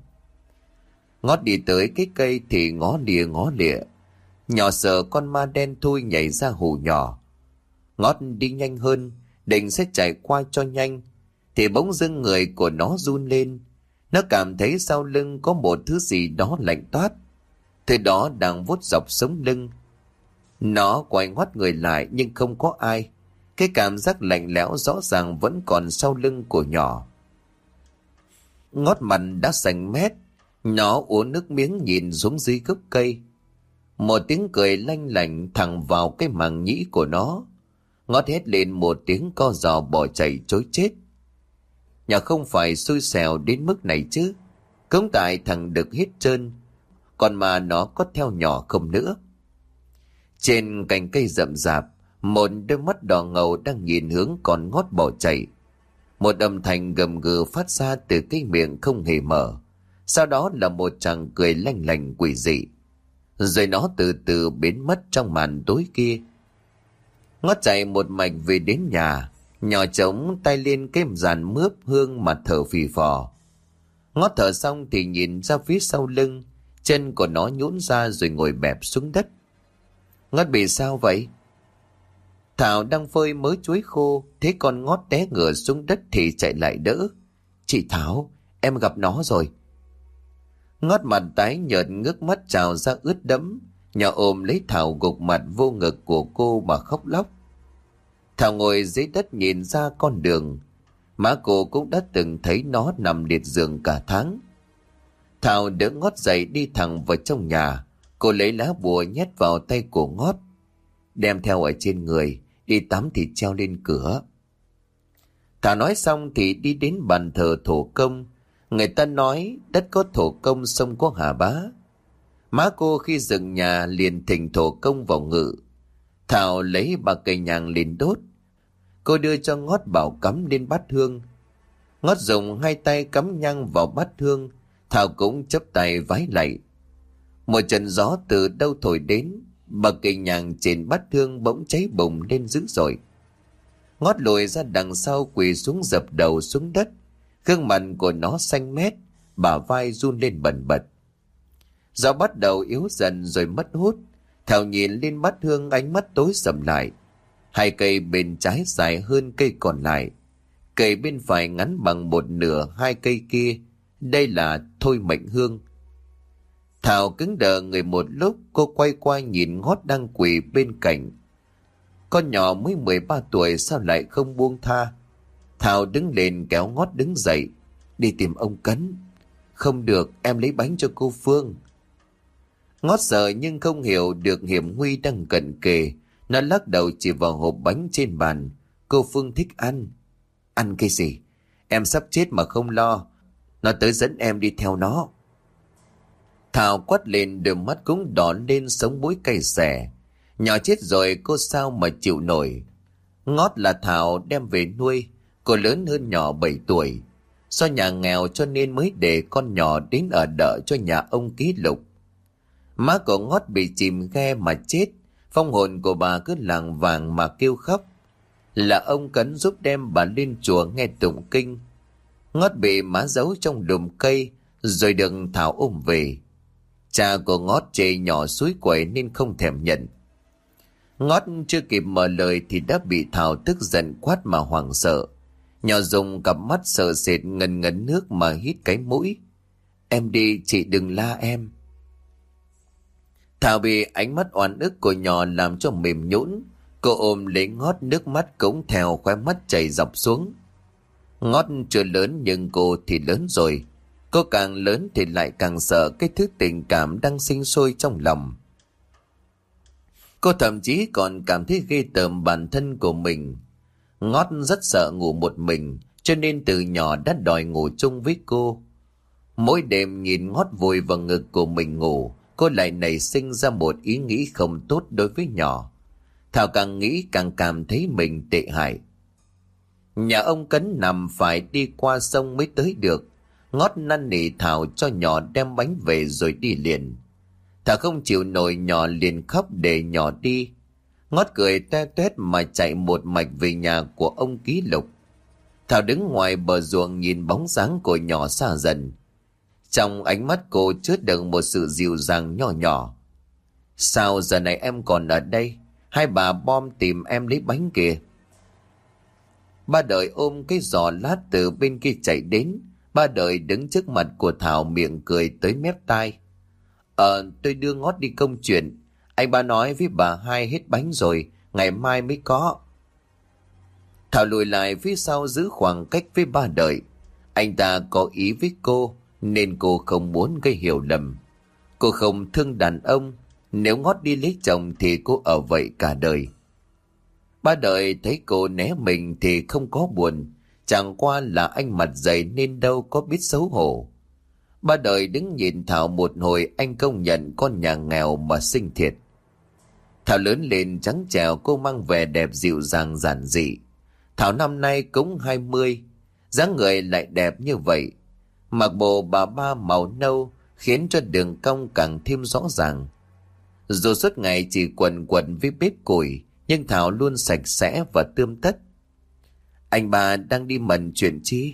A: Ngót đi tới cái cây thì ngó lìa ngó lịa. Nhỏ sợ con ma đen thui nhảy ra hù nhỏ. Ngót đi nhanh hơn, định sẽ chạy qua cho nhanh, thì bỗng dưng người của nó run lên. Nó cảm thấy sau lưng có một thứ gì đó lạnh toát. Thứ đó đang vuốt dọc sống lưng. Nó quay ngoắt người lại nhưng không có ai. Cái cảm giác lạnh lẽo rõ ràng vẫn còn sau lưng của nhỏ. Ngót mặt đã xanh mét. Nó uống nước miếng nhìn xuống dưới gốc cây. Một tiếng cười lanh lảnh thẳng vào cái màng nhĩ của nó. Ngót hét lên một tiếng co giò bỏ chạy trối chết. Nhỏ không phải xui xẻo đến mức này chứ. Cũng tại thằng Đực hết trơn, còn mà nó có theo nhỏ không nữa. Trên cành cây rậm rạp, một đôi mắt đỏ ngầu đang nhìn hướng con Ngót bỏ chạy. Một âm thanh gầm gừ phát ra từ cái miệng không hề mở. Sau đó là một tràng cười lanh lành quỷ dị. Rồi nó từ từ biến mất trong màn tối kia. Ngót chạy một mạch về đến nhà. Nhỏ trống tay lên cái dàn mướp hương mà thở phì phò. Ngót thở xong thì nhìn ra phía sau lưng. Chân của nó nhũn ra rồi ngồi bẹp xuống đất. Ngót bị sao vậy? Thảo đang phơi mớ chuối khô, thấy con Ngót té ngửa xuống đất thì chạy lại đỡ. Chị Thảo, em gặp nó rồi. Ngót mặt tái nhợt ngước mắt trào ra ướt đẫm. Nhỏ ôm lấy Thảo gục mặt vô ngực của cô mà khóc lóc. Thảo ngồi dưới đất nhìn ra con đường. Má cô cũng đã từng thấy nó nằm liệt giường cả tháng. Thảo đỡ Ngót dậy đi thẳng vào trong nhà. Cô lấy lá bùa nhét vào tay của Ngót. Đem theo ở trên người, đi tắm thì treo lên cửa. Thảo nói xong thì đi đến bàn thờ thổ công. Người ta nói đất có thổ công sông có hà bá. Má cô khi dựng nhà liền thỉnh thổ công vào ngự. Thảo lấy ba cây nhang lên đốt. Cô đưa cho Ngót bảo cắm lên bát hương. Ngót dùng hai tay cắm nhang vào bát hương. Thảo cũng chấp tay vái lạy. Một trận gió từ đâu thổi đến, ba cây nhang trên bát hương bỗng cháy bùng lên dữ dội. Ngót lùi ra đằng sau quỳ xuống dập đầu xuống đất. Gương mặt của nó xanh mét, bả vai run lên bần bật. Gió bắt đầu yếu dần rồi mất hút. Thảo nhìn lên bát hương ánh mắt tối sầm lại. Hai cây bên trái dài hơn cây còn lại. Cây bên phải ngắn bằng một nửa hai cây kia. Đây là Thôi Mệnh Hương. Thảo cứng đờ người một lúc, cô quay qua nhìn Ngót đang quỳ bên cạnh. Con nhỏ mới mười ba tuổi sao lại không buông tha. Thảo đứng lên kéo Ngót đứng dậy. Đi tìm ông Cấn. Không được, em lấy bánh cho cô Phương. Ngót sợ nhưng không hiểu được hiểm nguy đang cận kề. Nó lắc đầu chỉ vào hộp bánh trên bàn. Cô Phương thích ăn. Ăn cái gì? Em sắp chết mà không lo. Nó tới dẫn em đi theo nó. Thảo quát lên, đôi mắt cũng đỏ lên, sống mũi cay xè. Nhỏ chết rồi cô sao mà chịu nổi. Ngót là Thảo đem về nuôi. Cô lớn hơn nhỏ bảy tuổi. Do nhà nghèo cho nên mới để con nhỏ đến ở đợ cho nhà ông Ký Lục. Má của Ngót bị chìm ghe mà chết. Phong hồn của bà cứ lảng vàng mà kêu khóc. Là ông Cấn giúp đem bà lên chùa nghe tụng kinh. Ngót bị má giấu trong đùm cây rồi được Thảo ôm về. Cha của Ngót chê nhỏ suối quẩy nên không thèm nhận. Ngót chưa kịp mở lời thì đã bị Thảo tức giận quát mà hoảng sợ. Nhỏ dùng cặp mắt sợ sệt ngần ngấn nước mà hít cái mũi. Em đi, chị đừng la em. Thảo bị ánh mắt oan ức của nhỏ làm cho mềm nhũn. Cô ôm lấy Ngót, nước mắt cũng theo khóe mắt chảy dọc xuống. Ngót chưa lớn nhưng cô thì lớn rồi. Cô càng lớn thì lại càng sợ cái thứ tình cảm đang sinh sôi trong lòng. Cô thậm chí còn cảm thấy ghê tởm bản thân của mình. Ngót rất sợ ngủ một mình, cho nên từ nhỏ đã đòi ngủ chung với cô. Mỗi đêm nhìn Ngót vùi vào ngực của mình ngủ, cô lại nảy sinh ra một ý nghĩ không tốt đối với nhỏ. Thảo càng nghĩ càng cảm thấy mình tệ hại. Nhà ông Cấn nằm phải đi qua sông mới tới được. Ngót năn nỉ Thảo cho nhỏ đem bánh về rồi đi liền. Thảo không chịu nổi, nhỏ liền khóc để nhỏ đi. Ngót cười toe toét mà chạy một mạch về nhà của ông Ký Lục. Thảo đứng ngoài bờ ruộng nhìn bóng dáng của nhỏ xa dần. Trong ánh mắt cô chứa đựng một sự dịu dàng nhỏ nhỏ. Sao giờ này em còn ở đây? Hai bà bom tìm em lấy bánh kìa. Ba Đợi ôm cái giò lát từ bên kia chạy đến. Ba Đợi đứng trước mặt của Thảo, miệng cười tới mép tai. Ờ, tôi đưa Ngót đi công chuyện. Anh ba nói với bà hai hết bánh rồi, ngày mai mới có. Thảo lùi lại phía sau giữ khoảng cách với Ba Đợi. Anh ta có ý với cô, nên cô không muốn gây hiểu lầm. Cô không thương đàn ông, nếu Ngót đi lấy chồng thì cô ở vậy cả đời. Ba Đợi thấy cô né mình thì không có buồn, chẳng qua là anh mặt dày nên đâu có biết xấu hổ. Ba Đợi đứng nhìn Thảo một hồi, anh công nhận con nhà nghèo mà xinh thiệt. Thảo lớn lên trắng trẻo, cô mang vẻ đẹp dịu dàng giản dị. Thảo năm nay cũng hai mươi, dáng người lại đẹp như vậy. Mặc bộ bà ba màu nâu khiến cho đường cong càng thêm rõ ràng. Dù suốt ngày chỉ quần quần với bếp củi, nhưng Thảo luôn sạch sẽ và tươm tất. Anh ba đang đi mần chuyện chi?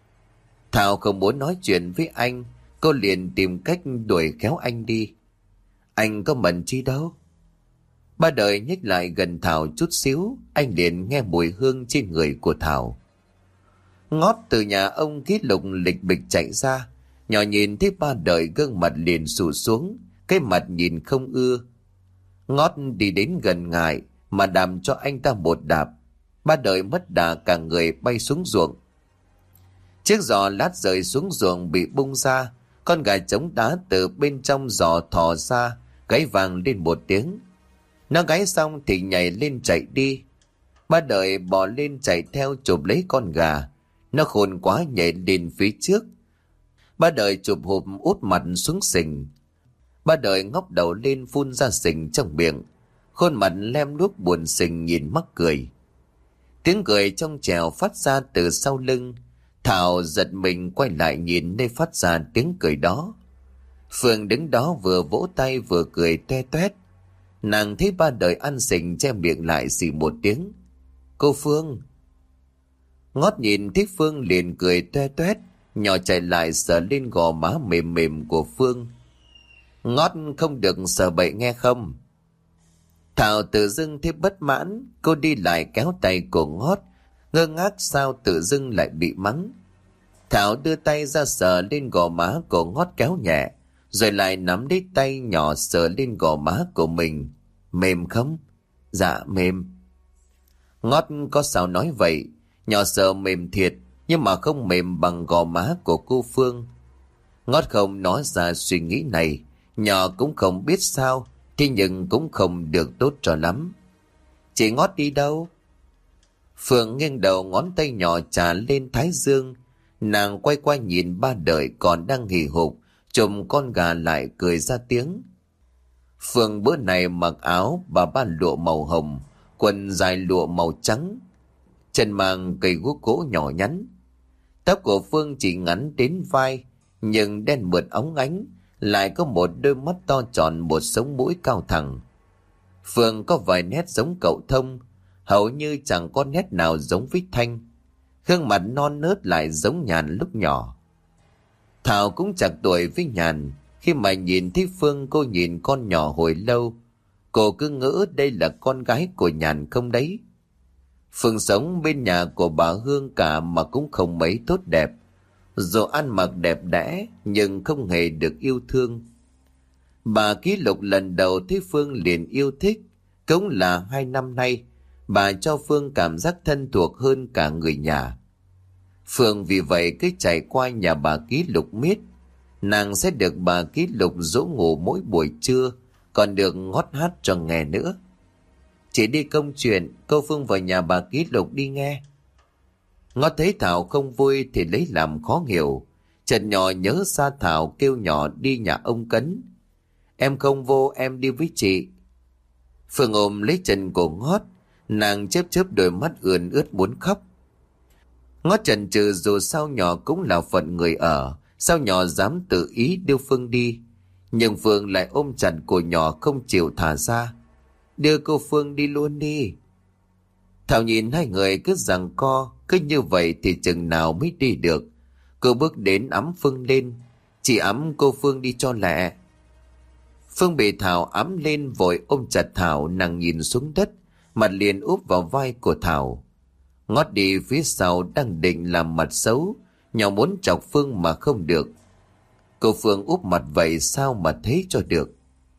A: Thảo không muốn nói chuyện với anh, cô liền tìm cách đuổi khéo anh đi. Anh có mần chi đâu? Ba Đợi nhích lại gần Thảo chút xíu, anh liền nghe mùi hương trên người của Thảo. Ngót từ nhà ông Ký Lục lịch bịch chạy ra, nhỏ nhìn thấy Ba Đợi gương mặt liền sụ xuống, cái mặt nhìn không ưa. Ngót đi đến gần ngại mà đạp cho anh ta một đạp. Ba Đợi mất đà cả người bay xuống ruộng. Chiếc giò lát rơi xuống ruộng bị bung ra, con gà trống đá từ bên trong giò thò ra, gáy vàng lên một tiếng. Nó gáy xong thì nhảy lên chạy đi. Ba Đợi bò lên chạy theo chụp lấy con gà. Nó khôn quá nhảy lên phía trước. Ba Đợi chụp hộp út mặt xuống sình. Ba Đợi ngóc đầu lên phun ra sình trong miệng. Khuôn mặt lem luốc buồn sình nhìn mắc cười. Tiếng cười trong trèo phát ra từ sau lưng. Thảo giật mình quay lại nhìn nơi phát ra tiếng cười đó. Phương đứng đó vừa vỗ tay vừa cười toe toét. Nàng thấy Ba Đợi ăn sình che miệng lại xì một tiếng. Cô Phương. Ngót nhìn thấy Phương liền cười toe toét, nhỏ chạy lại sờ lên gò má mềm mềm của Phương. Ngót không được sờ bậy nghe không? Thảo tự dưng thấy bất mãn, cô đi lại kéo tay của Ngót, ngơ ngác sao tự dưng lại bị mắng. Thảo đưa tay ra sờ lên gò má của Ngót kéo nhẹ, rồi lại nắm lấy tay nhỏ sờ lên gò má của mình. Mềm không? Dạ mềm. Ngót có sao nói vậy, nhỏ sờ mềm thiệt, nhưng mà không mềm bằng gò má của cô Phương. Ngót không nói ra suy nghĩ này, nhỏ cũng không biết sao, thế nhưng cũng không được tốt cho lắm. Chị Ngót đi đâu? Phương nghiêng đầu, ngón tay nhỏ chà lên thái dương. Nàng quay qua nhìn ba đợi còn đang hì hục chùm con gà lại cười ra tiếng. Phương bữa này mặc áo bà ba lụa màu hồng, quần dài lụa màu trắng, chân mang cây guốc gỗ nhỏ nhắn. Tóc của Phương chỉ ngắn đến vai, nhưng đen mượt óng ánh, lại có một đôi mắt to tròn, một sống mũi cao thẳng. Phương có vài nét giống cậu Thông, hầu như chẳng có nét nào giống với Thanh. Gương mặt non nớt lại giống Nhàn lúc nhỏ. Thảo cũng chạc tuổi với Nhàn. Khi mà nhìn thấy Phương, cô nhìn con nhỏ hồi lâu. Cô cứ ngỡ đây là con gái của Nhàn không đấy. Phương sống bên nhà của bà Hương cả mà cũng không mấy tốt đẹp. Dù ăn mặc đẹp đẽ nhưng không hề được yêu thương. Bà Ký Lục lần đầu thấy Phương liền yêu thích. Cũng là hai năm nay, bà cho Phương cảm giác thân thuộc hơn cả người nhà. Phương vì vậy cứ chạy qua nhà bà Ký Lục miết. Nàng sẽ được bà Ký Lục dỗ ngủ mỗi buổi trưa, còn được Ngót hát cho nghe nữa. Chỉ đi công chuyện, cô Phương vào nhà bà Ký Lục đi nghe. Ngót thấy Thảo không vui thì lấy làm khó hiểu. Chợt nhỏ nhớ xa Thảo, kêu nhỏ đi nhà ông Cấn. Em không vô, em đi với chị. Phương ôm lấy chân của Ngót, nàng chớp chớp đôi mắt ươn ướt muốn khóc. Ngót chần chừ, dù sao nhỏ cũng là phận người ở, sao nhỏ dám tự ý đưa Phương đi. Nhưng Phương lại ôm chặt cổ nhỏ không chịu thả ra. Đưa cô Phương đi luôn đi. Thảo nhìn hai người cứ giằng co, cứ như vậy thì chừng nào mới đi được. Cô bước đến ẵm Phương lên. Chị ẵm cô Phương đi cho lẹ. Phương bị Thảo ẵm lên vội ôm chặt Thảo, nàng nhìn xuống đất, mặt liền úp vào vai của Thảo. Ngót đi phía sau đang định làm mặt xấu, nhỏ muốn chọc Phương mà không được. Cô Phương úp mặt vậy sao mà thấy cho được.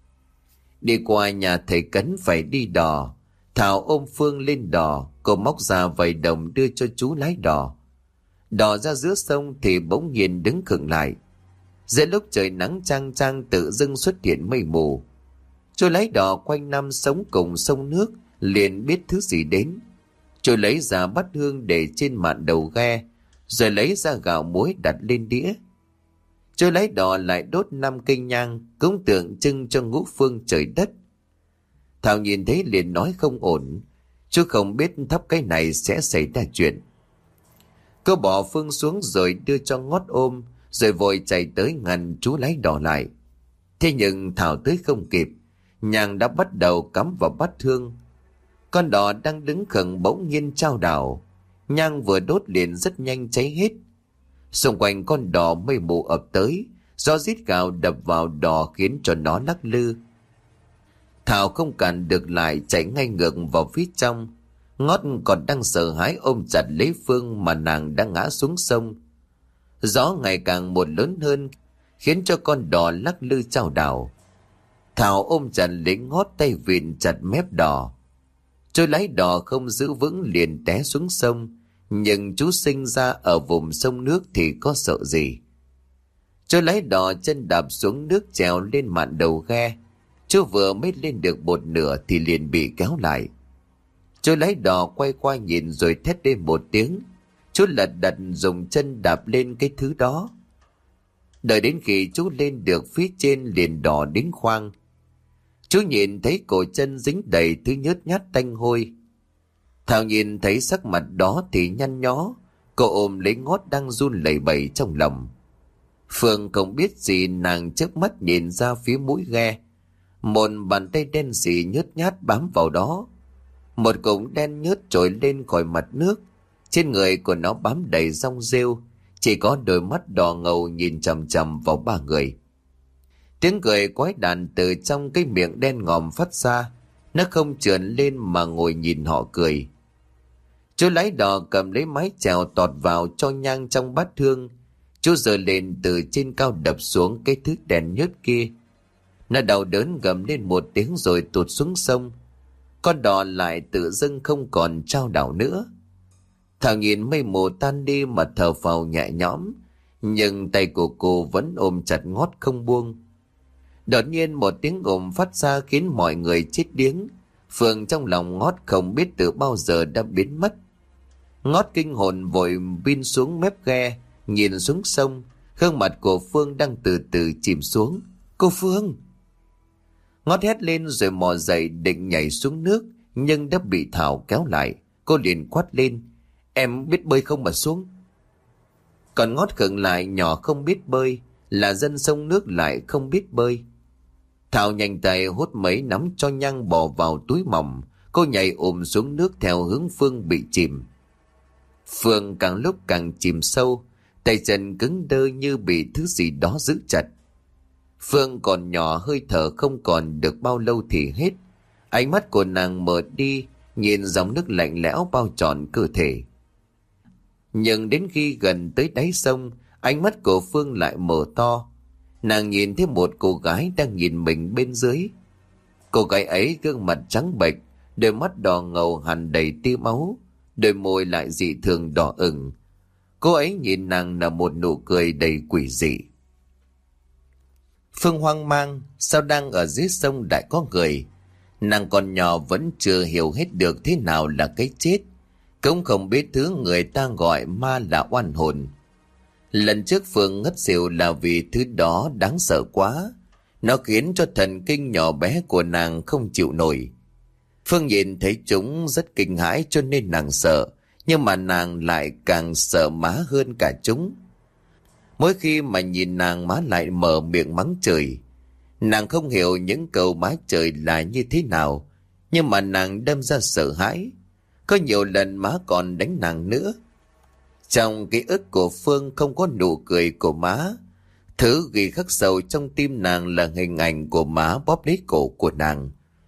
A: Đi qua nhà thầy Cấn phải đi đò. Thảo ôm Phương lên đò, cô móc ra vài đồng đưa cho chú lái đò. Đò ra giữa sông thì bỗng nhiên đứng khựng lại. Giữa lúc trời nắng chang chang tự dưng xuất hiện mây mù. Chú lái đò quanh năm sống cùng sông nước, liền biết thứ gì đến. Chú lấy ra bát hương để trên mạn đầu ghe, rồi lấy ra gạo muối đặt lên đĩa. Chú lái đò lại đốt năm cây nhang, cũng tượng trưng cho ngũ phương trời đất. Thảo nhìn thấy liền nói không ổn, chú không biết thắp cái này sẽ xảy ra chuyện. Cô bỏ Phương xuống rồi đưa cho Ngót ôm, rồi vội chạy tới ngăn chú lái đò lại. Thế nhưng Thảo tới không kịp, nhang đã bắt đầu cắm vào bát hương. Con đò đang đứng khựng bỗng nhiên chao đảo, nhang vừa đốt liền rất nhanh cháy hết. Xung quanh con đò mây mù ập tới, gió rít gào đập vào đò khiến cho nó lắc lư. Thảo không cản được lại, chạy ngay ngược vào phía trong. Ngót còn đang sợ hãi ôm chặt lấy Phương mà nàng đang ngã xuống sông. Gió ngày càng một lớn hơn, khiến cho con đò lắc lư chao đảo. Thảo ôm chặt lấy Ngót, tay vịn chặt mép đò. Trôi lái đò không giữ vững liền té xuống sông, nhưng chú sinh ra ở vùng sông nước thì có sợ gì. Trôi lái đò chân đạp xuống nước trèo lên mạn đầu ghe. Chú vừa mới lên được một nửa thì liền bị kéo lại. Chú lái đò quay qua nhìn rồi thét lên một tiếng. Chú lật đật dùng chân đạp lên cái thứ đó. Đợi đến khi chú lên được phía trên liền đò đến khoang. Chú nhìn thấy cổ chân dính đầy thứ nhớt nhát tanh hôi. Thảo nhìn thấy sắc mặt đó thì nhăn nhó. Cô ôm lấy Ngót đang run lẩy bẩy trong lòng. Phương không biết gì, nàng chớp mắt nhìn ra phía mũi ghe. Một bàn tay đen sì nhớt nhát bám vào đó. Một cục đen nhớt trồi lên khỏi mặt nước. Trên người của nó bám đầy rong rêu, chỉ có đôi mắt đỏ ngầu nhìn chằm chằm vào ba người. Tiếng cười quái đản từ trong cái miệng đen ngòm phát ra. Nó không trườn lên mà ngồi nhìn họ cười. Chú lái đò cầm lấy mái chèo tọt vào cho nhang trong bát hương, Chú giơ lên từ trên cao đập xuống cái thứ đèn nhớt kia. Nó đau đớn gầm lên một tiếng rồi tụt xuống sông. Con đò lại tự dưng không còn trao đảo nữa. Thảo nhìn mây mù tan đi mà thở phào nhẹ nhõm, nhưng tay của cô vẫn ôm chặt Ngót không buông. Đột nhiên một tiếng ồn phát ra khiến mọi người chết điếng. Phương trong lòng Ngót không biết từ bao giờ đã biến mất. Ngót kinh hồn vội vin xuống mép ghe, nhìn xuống sông. Gương mặt của Phương đang từ từ chìm xuống. Cô Phương! Ngót hét lên rồi mò dậy định nhảy xuống nước, nhưng đã bị Thảo kéo lại. Cô liền quát lên: Em biết bơi không mà xuống. Còn Ngót khựng lại, nhỏ không biết bơi, là dân sông nước lại không biết bơi. Thảo nhanh tay hút mấy nắm cho nhang bỏ vào túi mỏng. Cô nhảy ùm xuống nước theo hướng Phương bị chìm. Phương càng lúc càng chìm sâu, tay chân cứng đơ như bị thứ gì đó giữ chặt. Phương còn nhỏ, hơi thở không còn được bao lâu thì hết. Ánh mắt của nàng mở đi, nhìn dòng nước lạnh lẽo bao trọn cơ thể. Nhưng đến khi gần tới đáy sông, ánh mắt của Phương lại mở to. Nàng nhìn thấy một cô gái đang nhìn mình bên dưới. Cô gái ấy gương mặt trắng bệch, đôi mắt đỏ ngầu hằn đầy tia máu, đôi môi lại dị thường đỏ ửng. Cô ấy nhìn nàng là một nụ cười đầy quỷ dị. Phương hoang mang, sao đang ở dưới sông lại có người. Nàng còn nhỏ vẫn chưa hiểu hết được thế nào là cái chết, cũng không biết thứ người ta gọi ma là oan hồn. Lần trước Phương ngất xỉu là vì thứ đó đáng sợ quá, nó khiến cho thần kinh nhỏ bé của nàng không chịu nổi. Phương nhìn thấy chúng rất kinh hãi cho nên nàng sợ, nhưng mà nàng lại càng sợ má hơn cả chúng. Mỗi khi mà nhìn nàng, má lại mở miệng mắng trời. Nàng không hiểu những câu má trời là như thế nào, nhưng mà nàng đâm ra sợ hãi. Có nhiều lần má còn đánh nàng nữa. Trong ký ức của Phương không có nụ cười của má. Thứ ghi khắc sâu trong tim nàng là hình ảnh của má bóp lấy cổ của nàng.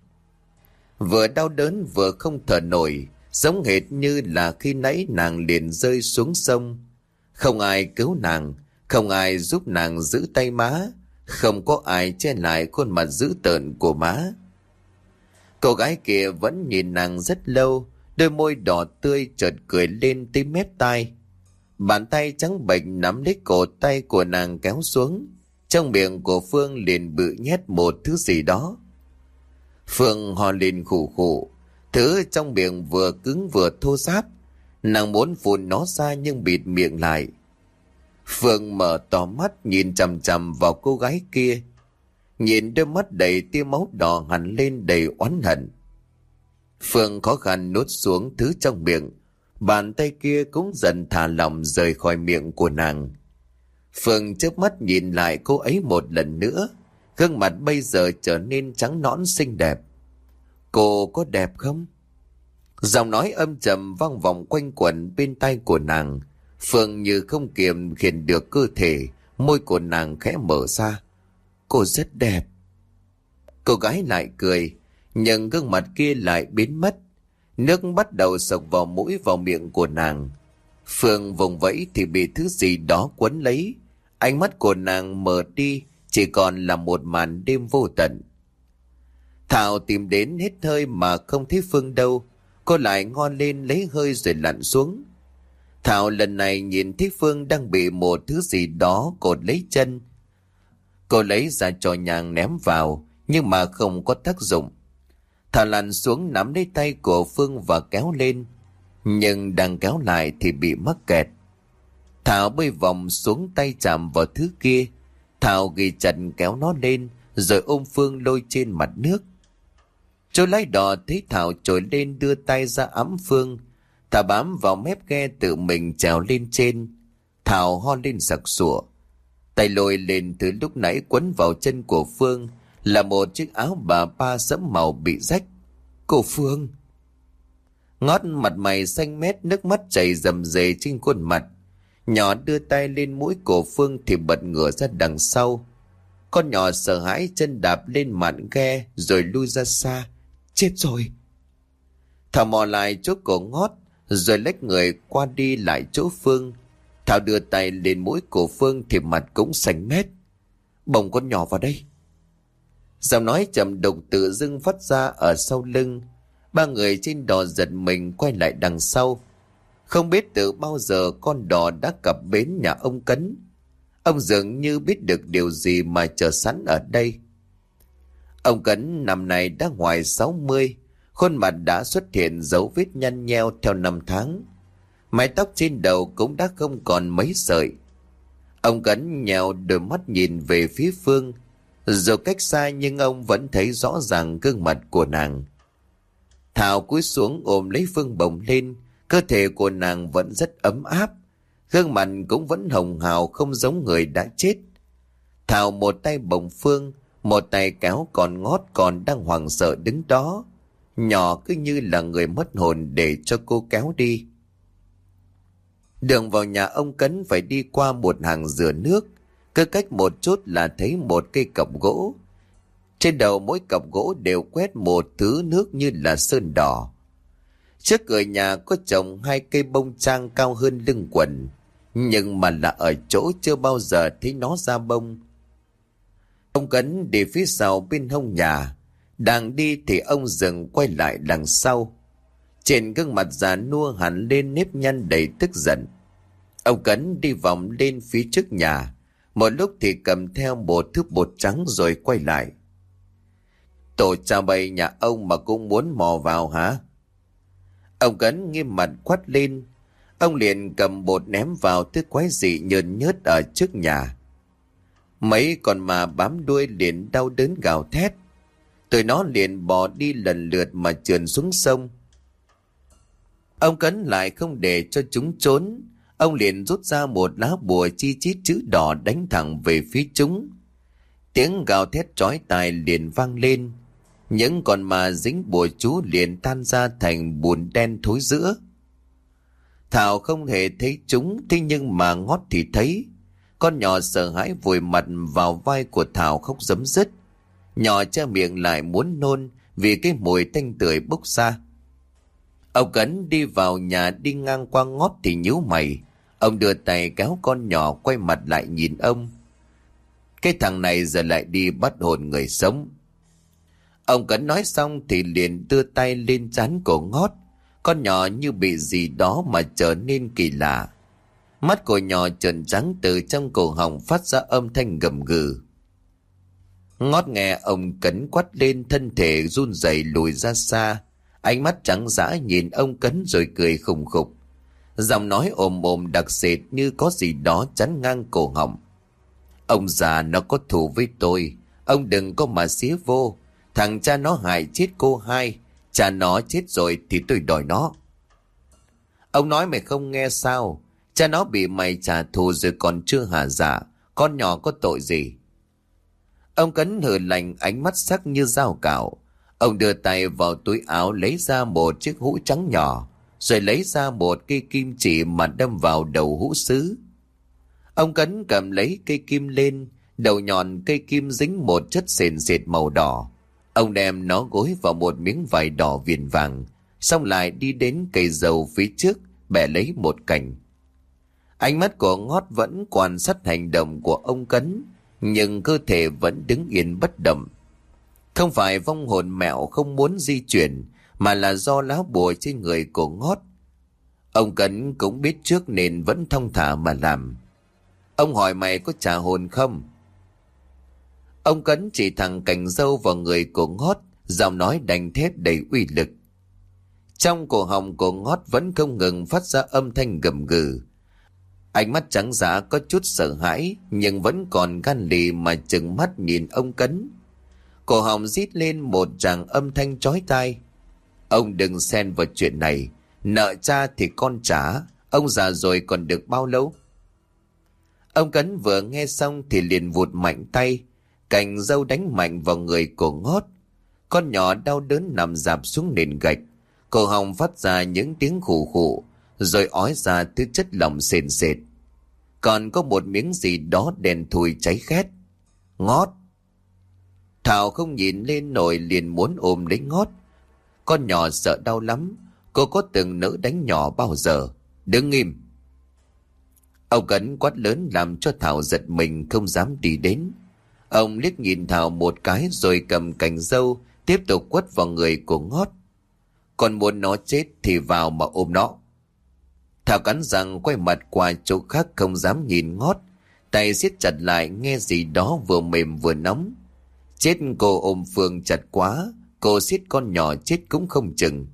A: Vừa đau đớn vừa không thở nổi, giống hệt như là khi nãy nàng liền rơi xuống sông. Không ai cứu nàng, không ai giúp nàng giữ tay má, không có ai che lại khuôn mặt dữ tợn của má. Cô gái kia vẫn nhìn nàng rất lâu, đôi môi đỏ tươi chợt cười lên tới mép tai. Bàn tay trắng bệch nắm lấy cổ tay của nàng kéo xuống. Trong miệng của Phương liền bự nhét một thứ gì đó. Phương hò lên khủ khủ, thứ trong miệng vừa cứng vừa thô ráp. Nàng muốn phun nó ra nhưng bịt miệng lại. Phương mở to mắt nhìn chằm chằm vào cô gái kia, nhìn đôi mắt đầy tia máu đỏ hằn lên đầy oán hận. Phương khó khăn nuốt xuống thứ trong miệng, bàn tay kia cũng dần thả lỏng rời khỏi miệng của nàng. Phương chớp mắt nhìn lại cô ấy một lần nữa, gương mặt bây giờ trở nên trắng nõn xinh đẹp. Cô có đẹp không? Giọng nói âm trầm vang vọng quanh quẩn bên tai của nàng. Phương như không kiềm khiển được cơ thể, môi của nàng khẽ mở ra. Cô rất đẹp. Cô gái lại cười, nhưng gương mặt kia lại biến mất. Nước bắt đầu sộc vào mũi vào miệng của nàng. Phương vùng vẫy thì bị thứ gì đó quấn lấy. Ánh mắt của nàng mở đi, chỉ còn là một màn đêm vô tận. Thảo tìm đến hết hơi mà không thấy Phương đâu. Cô lại ngon lên lấy hơi rồi lặn xuống. Thảo lần này nhìn thấy Phương đang bị một thứ gì đó cột lấy chân. Cô lấy ra cho nhang ném vào, nhưng mà không có tác dụng. Thảo lặn xuống nắm lấy tay của Phương và kéo lên, nhưng đang kéo lại thì bị mắc kẹt. Thảo bơi vòng xuống, tay chạm vào thứ kia. Thảo ghi chặt kéo nó lên, rồi ôm Phương lôi trên mặt nước. Chỗ lái đò thấy Thảo trồi lên đưa tay ra ẵm Phương. Thảo bám vào mép ghe tự mình trèo lên trên. Thảo ho lên sặc sụa. Tay lôi lên từ lúc nãy quấn vào chân của Phương là một chiếc áo bà ba sẫm màu bị rách. Cô Phương! Ngót mặt mày xanh mét, nước mắt chảy rầm rề trên khuôn mặt. Nhỏ đưa tay lên mũi của Phương thì bật ngửa ra đằng sau. Con nhỏ sợ hãi chân đạp lên mạn ghe rồi lui ra xa. Chết rồi! Thảo mò lại chỗ cổ Ngót rồi lách người qua đi lại chỗ Phương. Thảo đưa tay lên mũi của Phương thì mặt cũng xanh mét. Bồng con nhỏ vào đây. Giọng nói trầm đục tự dưng phát ra ở sau lưng. Ba người trên đò giật mình quay lại đằng sau. Không biết từ bao giờ con đò đã cập bến nhà ông Cấn. Ông dường như biết được điều gì mà chờ sẵn ở đây. Ông Cấn năm nay đã ngoài sáu mươi, khuôn mặt đã xuất hiện dấu vết nhăn nheo theo năm tháng. Mái tóc trên đầu cũng đã không còn mấy sợi. Ông Cấn nhèo đôi mắt nhìn về phía Phương. Dù cách xa nhưng ông vẫn thấy rõ ràng gương mặt của nàng. Thảo cúi xuống ôm lấy Phương bồng lên. Cơ thể của nàng vẫn rất ấm áp. Gương mặt cũng vẫn hồng hào không giống người đã chết. Thảo một tay bồng Phương, một tay kéo con Ngót còn đang hoảng sợ đứng đó. Nhỏ cứ như là người mất hồn để cho cô kéo đi. Đường vào nhà ông Cấn phải đi qua một hàng rửa nước. Cứ cách một chút là thấy một cây cọc gỗ. Trên đầu mỗi cọc gỗ đều quét một thứ nước như là sơn đỏ. Trước cửa nhà có trồng hai cây bông trang cao hơn lưng quần. Nhưng mà là ở chỗ chưa bao giờ thấy nó ra bông. Ông Cấn đi phía sau bên hông nhà. Đang đi thì ông dừng quay lại đằng sau. Trên gương mặt già nua hẳn lên nếp nhăn đầy tức giận. Ông Cấn đi vòng lên phía trước nhà. Một lúc thì cầm theo một thứ bột trắng rồi quay lại. Tổ cha bầy nhà ông mà cũng muốn mò vào hả? Ông Cấn nghiêm mặt quát lên. Ông liền cầm bột ném vào thứ quái dị nhơn nhớt ở trước nhà. Mấy con mà bám đuôi liền đau đớn gào thét. Tụi nó liền bò đi lần lượt mà trườn xuống sông. Ông Cấn lại không để cho chúng trốn. Ông liền rút ra một lá bùa chi chít chữ đỏ đánh thẳng về phía chúng. Tiếng gào thét chói tai liền vang lên. Những con mà dính bùa chú liền tan ra thành bùn đen thối rữa. Thảo không hề thấy chúng, thế nhưng mà Ngót thì thấy. Con nhỏ sợ hãi vùi mặt vào vai của Thảo khóc rấm rứt. Nhỏ che miệng lại muốn nôn vì cái mùi tanh tưởi bốc ra. Ông Cấn đi vào nhà đi ngang qua Ngót thì nhíu mày. Ông đưa tay kéo con nhỏ quay mặt lại nhìn ông. Cái thằng này giờ lại đi bắt hồn người sống. Ông Cấn nói xong thì liền đưa tay lên trán của Ngót. Con nhỏ như bị gì đó mà trở nên kỳ lạ. Mắt của nhỏ trợn trắng, từ trong cổ họng phát ra âm thanh gầm gừ. Ngót nghe ông Cấn quát lên, thân thể run rẩy lùi ra xa. Ánh mắt trắng dã nhìn ông Cấn rồi cười khùng khục. Giọng nói ồm ồm đặc sệt như có gì đó chắn ngang cổ họng. Ông già nó có thù với tôi. Ông đừng có mà xía vô. Thằng cha nó hại chết cô hai. Cha nó chết rồi thì tôi đòi nó. Ông nói mày không nghe sao? Cha nó bị mày trả thù rồi còn chưa hả dạ. Con nhỏ có tội gì? Ông Cấn hừ lạnh, ánh mắt sắc như dao cạo. Ông đưa tay vào túi áo lấy ra một chiếc hũ trắng nhỏ, rồi lấy ra một cây kim chỉ mà đâm vào đầu hũ sứ. Ông Cấn cầm lấy cây kim lên, đầu nhọn cây kim dính một chất sền sệt màu đỏ. Ông đem nó gối vào một miếng vải đỏ viền vàng, xong lại đi đến cây dầu phía trước, bẻ lấy một cành. Ánh mắt của Ngót vẫn quan sát hành động của ông Cấn, nhưng cơ thể vẫn đứng yên bất động. Không phải vong hồn mẹo không muốn di chuyển, mà là do lá bùa trên người của Ngót. Ông Cấn cũng biết trước nên vẫn thong thả mà làm. Ông hỏi mày có trả hồn không? Ông Cấn chỉ thẳng cành râu vào người của Ngót, giọng nói đanh thép đầy uy lực. Trong cổ họng của Ngót vẫn không ngừng phát ra âm thanh gầm gừ. Ánh mắt trắng dã có chút sợ hãi, nhưng vẫn còn gan lì mà trừng mắt nhìn ông Cấn. Cổ họng rít lên một tràng âm thanh chói tai. Ông đừng xen vào chuyện này. Nợ cha thì con trả. Ông già rồi còn được bao lâu? Ông Cấn vừa nghe xong thì liền vụt mạnh tay. Cành râu đánh mạnh vào người của Ngót. Con nhỏ đau đớn nằm rạp xuống nền gạch. Cổ họng phát ra những tiếng khụ khụ, rồi ói ra thứ chất lỏng sền sệt. Còn có một miếng gì đó đen thui cháy khét. Ngót! Thảo không nhìn lên nổi, liền muốn ôm lấy Ngót. Con nhỏ sợ đau lắm. Cô có từng nỡ đánh nhỏ bao giờ? Đứng im! Ông Cấn quát lớn làm cho Thảo giật mình không dám đi đến. Ông liếc nhìn Thảo một cái rồi cầm cành râu tiếp tục quất vào người của Ngót. Còn muốn nó chết thì vào mà ôm nó. Thảo cắn răng quay mặt qua chỗ khác không dám nhìn Ngót, tay siết chặt lại nghe gì đó vừa mềm vừa nóng. Chết cô ôm Phương chặt quá, cô siết con nhỏ chết cũng không chừng.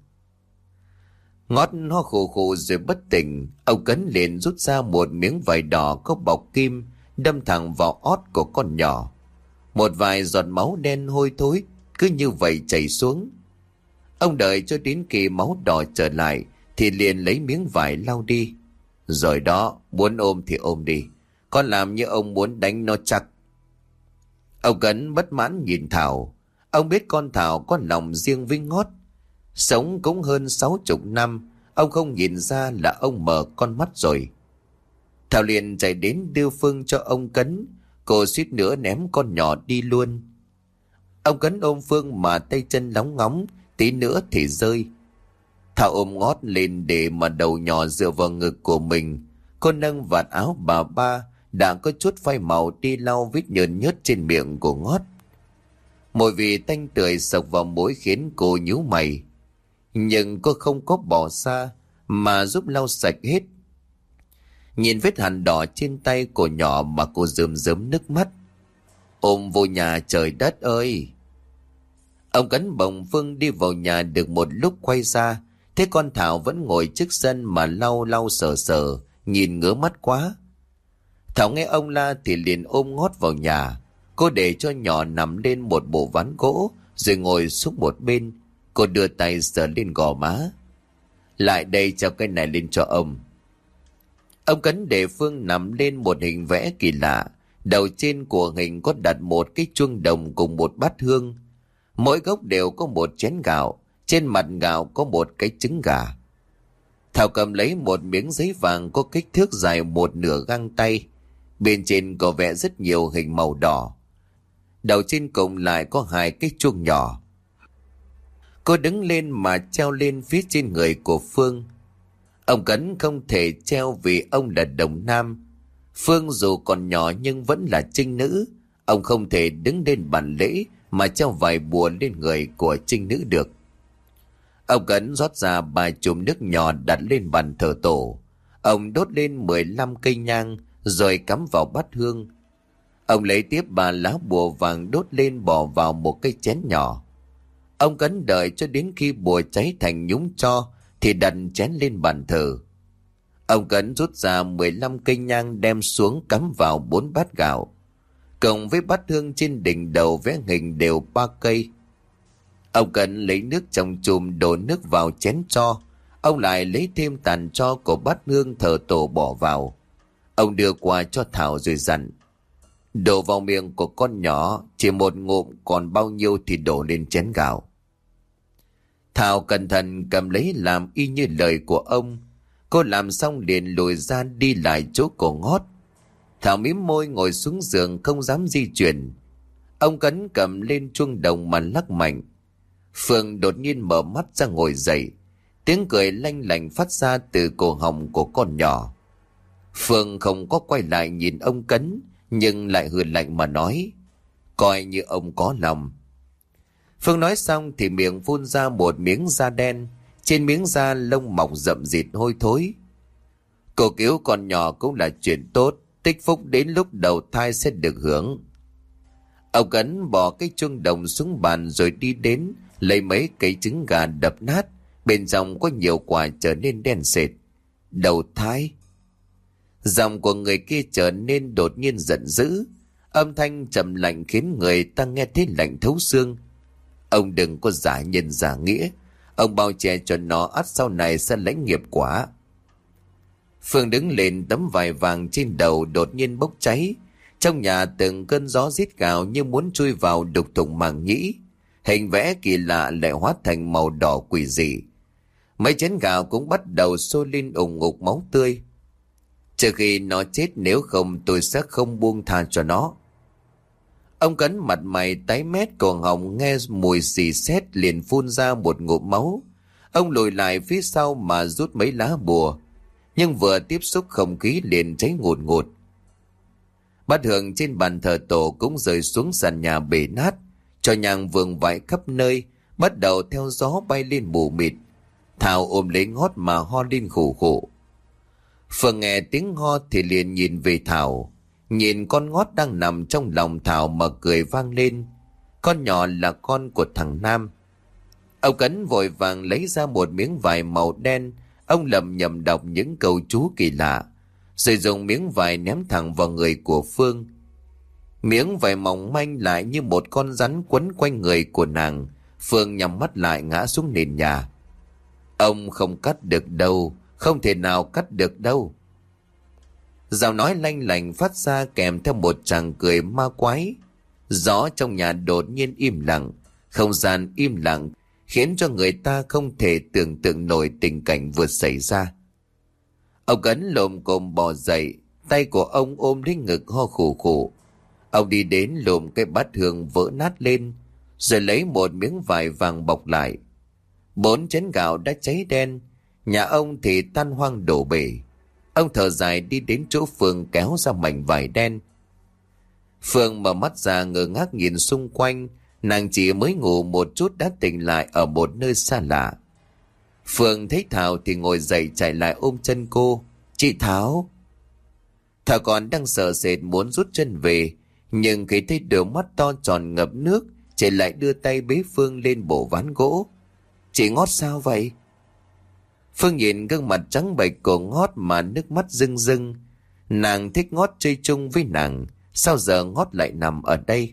A: Ngót ho khù khù rồi bất tỉnh. Ông Cấn liền rút ra một miếng vải đỏ có bọc kim, đâm thẳng vào ót của con nhỏ. Một vài giọt máu đen hôi thối cứ như vậy chảy xuống. Ông đợi cho đến khi máu đỏ trở lại thì liền lấy miếng vải lau đi. Rồi đó, muốn ôm thì ôm đi, con làm như ông muốn đánh nó chắc. Ông Cấn bất mãn nhìn Thảo. Ông biết con Thảo có lòng riêng với Ngót. Sống cũng hơn sáu chục năm, ông không nhìn ra là ông mở con mắt rồi. Thảo liền chạy đến đưa Phương cho ông Cấn. Cô suýt nữa ném con nhỏ đi luôn. Ông Cấn ôm Phương mà tay chân lóng ngóng, tí nữa thì rơi. Thảo ôm Ngót lên để mà đầu nhỏ dựa vào ngực của mình. Cô nâng vạt áo bà ba đã có chút phai màu đi lau vết nhờn nhớt trên miệng của Ngót. Mùi vị tanh tưởi sộc vào mũi khiến cô nhíu mày. Nhưng cô không có bỏ xa mà giúp lau sạch hết. Nhìn vết hằn đỏ trên tay của nhỏ mà cô rơm rớm nước mắt. Ôm vô nhà trời đất ơi! Ông Cấn bồng Phương đi vào nhà được một lúc quay ra, thấy con Thảo vẫn ngồi trước sân mà lau lau sờ sờ, nhìn ngứa mắt quá. Thảo nghe ông la thì liền ôm Ngót vào nhà. Cô để cho nhỏ nằm lên một bộ ván gỗ rồi ngồi xuống một bên. Cô đưa tay sờ lên gò má. Lại đây treo cái này lên cho ông. Ông Cấn để Phương nằm lên một hình vẽ kỳ lạ. Đầu trên của hình có đặt một cái chuông đồng cùng một bát hương. Mỗi gốc đều có một chén gạo. Trên mặt gạo có một cái trứng gà. Thảo cầm lấy một miếng giấy vàng có kích thước dài một nửa găng tay. Bên trên có vẽ rất nhiều hình màu đỏ. Đầu trên cùng lại có hai cái chuông nhỏ. Cô đứng lên mà treo lên phía trên người của Phương. Ông Cấn không thể treo vì ông là đồng nam. Phương dù còn nhỏ nhưng vẫn là trinh nữ. Ông không thể đứng lên bàn lễ mà treo vài bùa lên người của trinh nữ được. Ông Cấn rót ra ba chùm nước nhỏ đặt lên bàn thờ tổ. Ông đốt lên mười lăm cây nhang rồi cắm vào bát hương. Ông lấy tiếp ba lá bùa vàng đốt lên bỏ vào một cái chén nhỏ. Ông Cấn đợi cho đến khi bùa cháy thành nhúng tro thì đặt chén lên bàn thờ. Ông Cấn rút ra mười lăm cây nhang đem xuống cắm vào bốn bát gạo. Cộng với bát hương trên đỉnh đầu vẽ hình đều ba cây. Ông Cấn lấy nước trong chùm đổ nước vào chén tro. Ông lại lấy thêm tàn tro của bát hương thờ tổ bỏ vào. Ông đưa qua cho Thảo rồi dặn: đổ vào miệng của con nhỏ, chỉ một ngụm, còn bao nhiêu thì đổ lên chén gạo. Thảo cẩn thận cầm lấy làm y như lời của ông. Cô làm xong liền lùi ra đi lại chỗ của Ngót. Thảo mím môi ngồi xuống giường không dám di chuyển. Ông Cấn cầm lên chuông đồng mà lắc mạnh. Phương đột nhiên mở mắt ra ngồi dậy. Tiếng cười lanh lảnh phát ra từ cổ họng của con nhỏ. Phương không có quay lại nhìn ông Cấn, nhưng lại hừ lạnh mà nói: coi như ông có lòng. Phương nói xong thì miệng phun ra một miếng da đen. Trên miếng da lông mọc rậm rịt hôi thối. Cô cứu con nhỏ cũng là chuyện tốt, tích phúc đến lúc đầu thai sẽ được hưởng. Ông Cấn bỏ cái chuông đồng xuống bàn rồi đi đến lấy mấy cây trứng gà đập nát. Bên trong có nhiều quả trở nên đen sệt. Đầu thai. Giọng của người kia trở nên đột nhiên giận dữ. Âm thanh trầm lạnh khiến người ta nghe thấy lạnh thấu xương. Ông đừng có giả nhân giả nghĩa. Ông bao che cho nó ắt sau này sẽ lãnh nghiệp quả. Phương đứng lên, tấm vải vàng trên đầu đột nhiên bốc cháy. Trong nhà từng cơn gió rít gào như muốn chui vào đục thủng màng nhĩ. Hình vẽ kỳ lạ lại hóa thành màu đỏ quỷ dị. Mấy chén gạo cũng bắt đầu sôi lên ủng ục máu tươi. Trừ khi nó chết, nếu không tôi sẽ không buông tha cho nó. Ông Cấn mặt mày tái mét, cổ họng nghe mùi xì xét liền phun ra một ngụm máu. Ông lùi lại phía sau mà rút mấy lá bùa. nhưng vừa tiếp xúc không khí liền cháy ngùn ngụt. Bát hương trên bàn thờ tổ cũng rơi xuống sàn nhà bể nát, cho nhang vương vãi khắp nơi, bắt đầu theo gió bay lên mù mịt. Thảo ôm lấy ngót mà ho lên khủ khủ. Phương nghe tiếng ho thì liền nhìn về Thảo, nhìn con ngót đang nằm trong lòng Thảo mà cười vang lên. Con nhỏ là con của thằng Nam. Ông Cấn vội vàng lấy ra một miếng vải màu đen. Ông lầm nhầm đọc những câu chú kỳ lạ, rồi dùng miếng vải ném thẳng vào người của Phương. Miếng vải mỏng manh lại như một con rắn quấn quanh người của nàng. Phương nhắm mắt lại ngã xuống nền nhà. Ông không cắt được đâu, không thể nào cắt được đâu. Giọng nói lanh lành phát ra kèm theo một tràng cười ma quái. Gió trong nhà đột nhiên im lặng, không gian im lặng, khiến cho người ta không thể tưởng tượng nổi tình cảnh vừa xảy ra. Ông Cấn lồm cồm bò dậy, tay của ông ôm lấy ngực ho khủ khủ. Ông đi đến lùm cái bát hương vỡ nát lên, rồi lấy một miếng vải vàng bọc lại. Bốn chén gạo đã cháy đen, nhà ông thì tan hoang đổ bể. Ông thở dài đi đến chỗ Phương kéo ra mảnh vải đen. Phương mở mắt ra ngơ ngác nhìn xung quanh, nàng chỉ mới ngủ một chút đã tỉnh lại ở một nơi xa lạ. Phương thấy Thảo thì ngồi dậy chạy lại ôm chân cô. Chị Thảo. Thảo còn đang sợ sệt muốn rút chân về, nhưng khi thấy đôi mắt to tròn ngập nước, chị lại đưa tay bế Phương lên bộ ván gỗ. Chị Ngót sao vậy? Phương nhìn gương mặt trắng bệch của Ngót mà nước mắt rưng rưng. Nàng thích Ngót chơi chung với nàng, sao giờ Ngót lại nằm ở đây?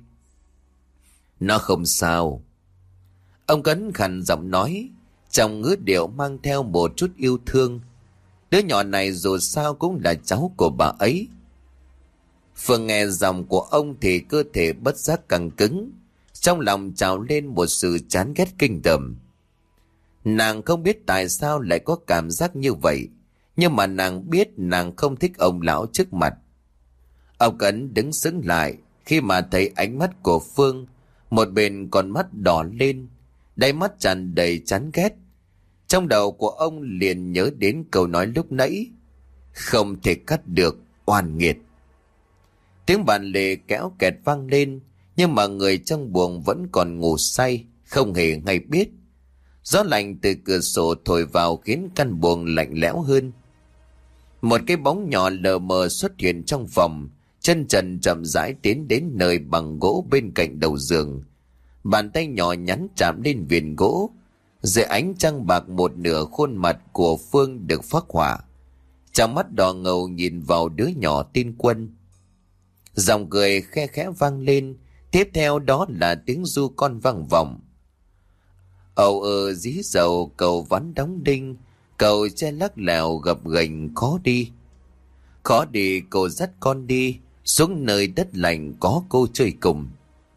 A: Nó không sao. Ông Cấn khàn giọng nói, trong ngữ điệu mang theo một chút yêu thương. Đứa nhỏ này dù sao cũng là cháu của bà ấy. Phương nghe giọng của ông thì cơ thể bất giác căng cứng, trong lòng trào lên một sự chán ghét kinh tởm. Nàng không biết tại sao lại có cảm giác như vậy, nhưng mà nàng biết nàng không thích ông lão trước mặt. Ông Cấn đứng sững lại khi mà thấy ánh mắt của Phương, một bên con mắt đỏ lên, đáy mắt tràn đầy chán ghét. Trong đầu của ông liền nhớ đến câu nói lúc nãy, không thể cắt được, oan nghiệt. Tiếng bàn lề kéo kẹt vang lên, nhưng mà người trong buồng vẫn còn ngủ say, không hề hay biết. Gió lạnh từ cửa sổ thổi vào khiến căn buồng lạnh lẽo hơn. Một cái bóng nhỏ lờ mờ xuất hiện trong phòng, chân trần chậm rãi tiến đến nơi bằng gỗ bên cạnh đầu giường. Bàn tay nhỏ nhắn chạm lên viền gỗ, dưới ánh trăng bạc một nửa khuôn mặt của Phương được phác họa. Trong mắt đỏ ngầu nhìn vào đứa nhỏ Tin Quân. Giọng cười khe khẽ vang lên, tiếp theo đó là tiếng ru con vang vọng. Ầu ơ dí dầu cầu vắn đóng đinh, cầu che lắc lèo gập ghềnh khó đi. Khó đi cô dắt con đi, xuống nơi đất lạnh có cô chơi cùng.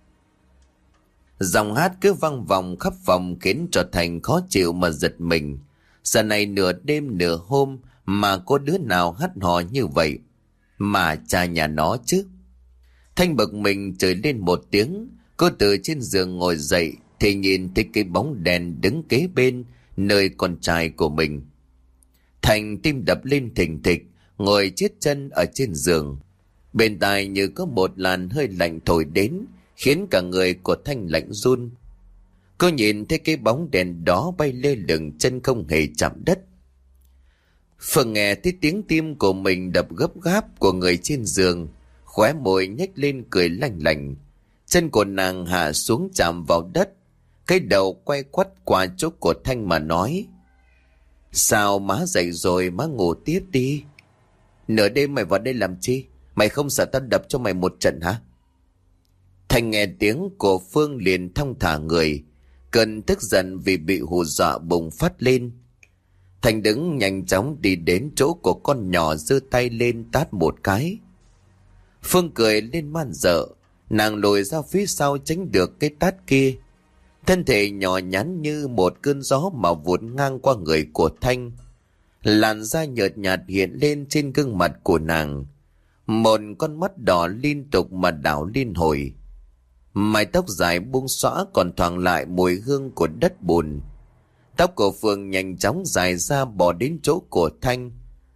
A: Dòng hát cứ vang vọng khắp phòng khiến cho Thành khó chịu mà giật mình. Giờ này nửa đêm nửa hôm mà có đứa nào hát hò như vậy, mà cha nhà nó chứ. Thanh bực mình chửi lên một tiếng, cô từ trên giường ngồi dậy thì nhìn thấy cái bóng đèn đứng kế bên nơi con trai của mình. Thành tim đập lên thình thịch, ngồi chết chân ở trên giường. Bên tai như có một làn hơi lạnh thổi đến, khiến cả người của Thanh lạnh run. Cô nhìn thấy cái bóng đèn đó bay lơ lửng, chân không hề chạm đất. Phương nghe thấy tiếng tim của mình đập gấp gáp của người trên giường, khóe môi nhếch lên cười lanh lành. Chân của nàng hạ xuống chạm vào đất, cái đầu quay quắt qua chỗ của Thanh mà nói: Sao má dậy rồi, má ngủ tiếp đi. Nửa đêm mày vào đây làm chi? Mày không sợ tao đập cho mày một trận hả? Thanh nghe tiếng của Phương liền thong thả người, cơn tức giận vì bị hù dọa bùng phát lên. Thanh đứng nhanh chóng đi đến chỗ của con nhỏ, giơ tay lên tát một cái. Phương cười lên man dợ, nàng lùi ra phía sau tránh được cái tát kia. Thân thể nhỏ nhắn như một cơn gió mà vụt ngang qua người của Thanh. Làn da nhợt nhạt hiện lên trên gương mặt của nàng, một con mắt đỏ liên tục mà đảo liên hồi. Mái tóc dài buông xõa còn thoảng lại mùi hương của đất bùn. Tóc của Phương nhanh chóng dài ra bò đến chỗ của Thanh.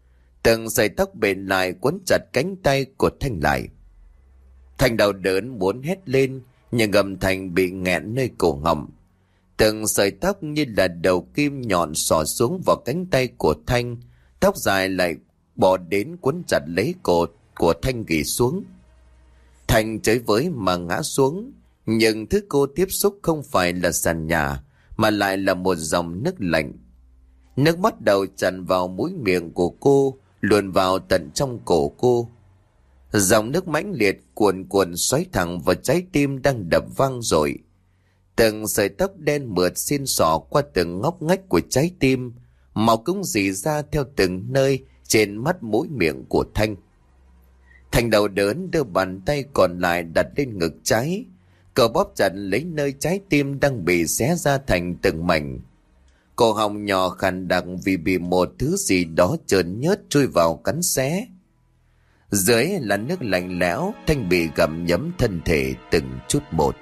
A: Từng sợi tóc bền lại quấn chặt cánh tay của Thanh lại. Thanh đau đớn muốn hét lên, nhưng âm thanh bị nghẹn nơi cổ họng. Từng sợi tóc như là đầu kim nhọn xỏ xuống vào cánh tay của Thanh. Tóc dài lại bò đến quấn chặt lấy cổ của Thanh gỉ xuống. Thanh chới với mà ngã xuống, nhưng thứ cô tiếp xúc không phải là sàn nhà, mà lại là một dòng nước lạnh. Nước bắt đầu tràn vào mũi miệng của cô, luồn vào tận trong cổ cô. Dòng nước mãnh liệt cuồn cuộn xoáy thẳng vào trái tim đang đập vang dội. Từng sợi tóc đen mượt xin xỏ qua từng ngóc ngách của trái tim, máu cũng rỉ ra theo từng nơi trên mắt mũi miệng của Thanh. Thanh đau đớn đưa bàn tay còn lại đặt lên ngực trái, cậu bóp chặt lấy nơi trái tim đang bị xé ra thành từng mảnh. Cổ họng nhỏ khàn đặc vì bị một thứ gì đó trơn nhớt chui vào cắn xé. Dưới là nước lạnh lẽo, Thanh bị gặm nhấm thân thể từng chút một.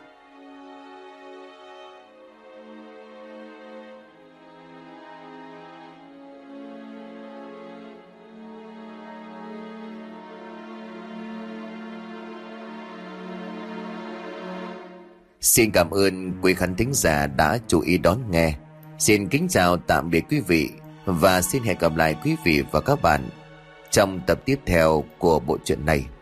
A: Xin cảm ơn quý khán thính giả đã chú ý đón nghe. Xin kính chào tạm biệt quý vị và xin hẹn gặp lại quý vị và các bạn trong tập tiếp theo của bộ truyện này.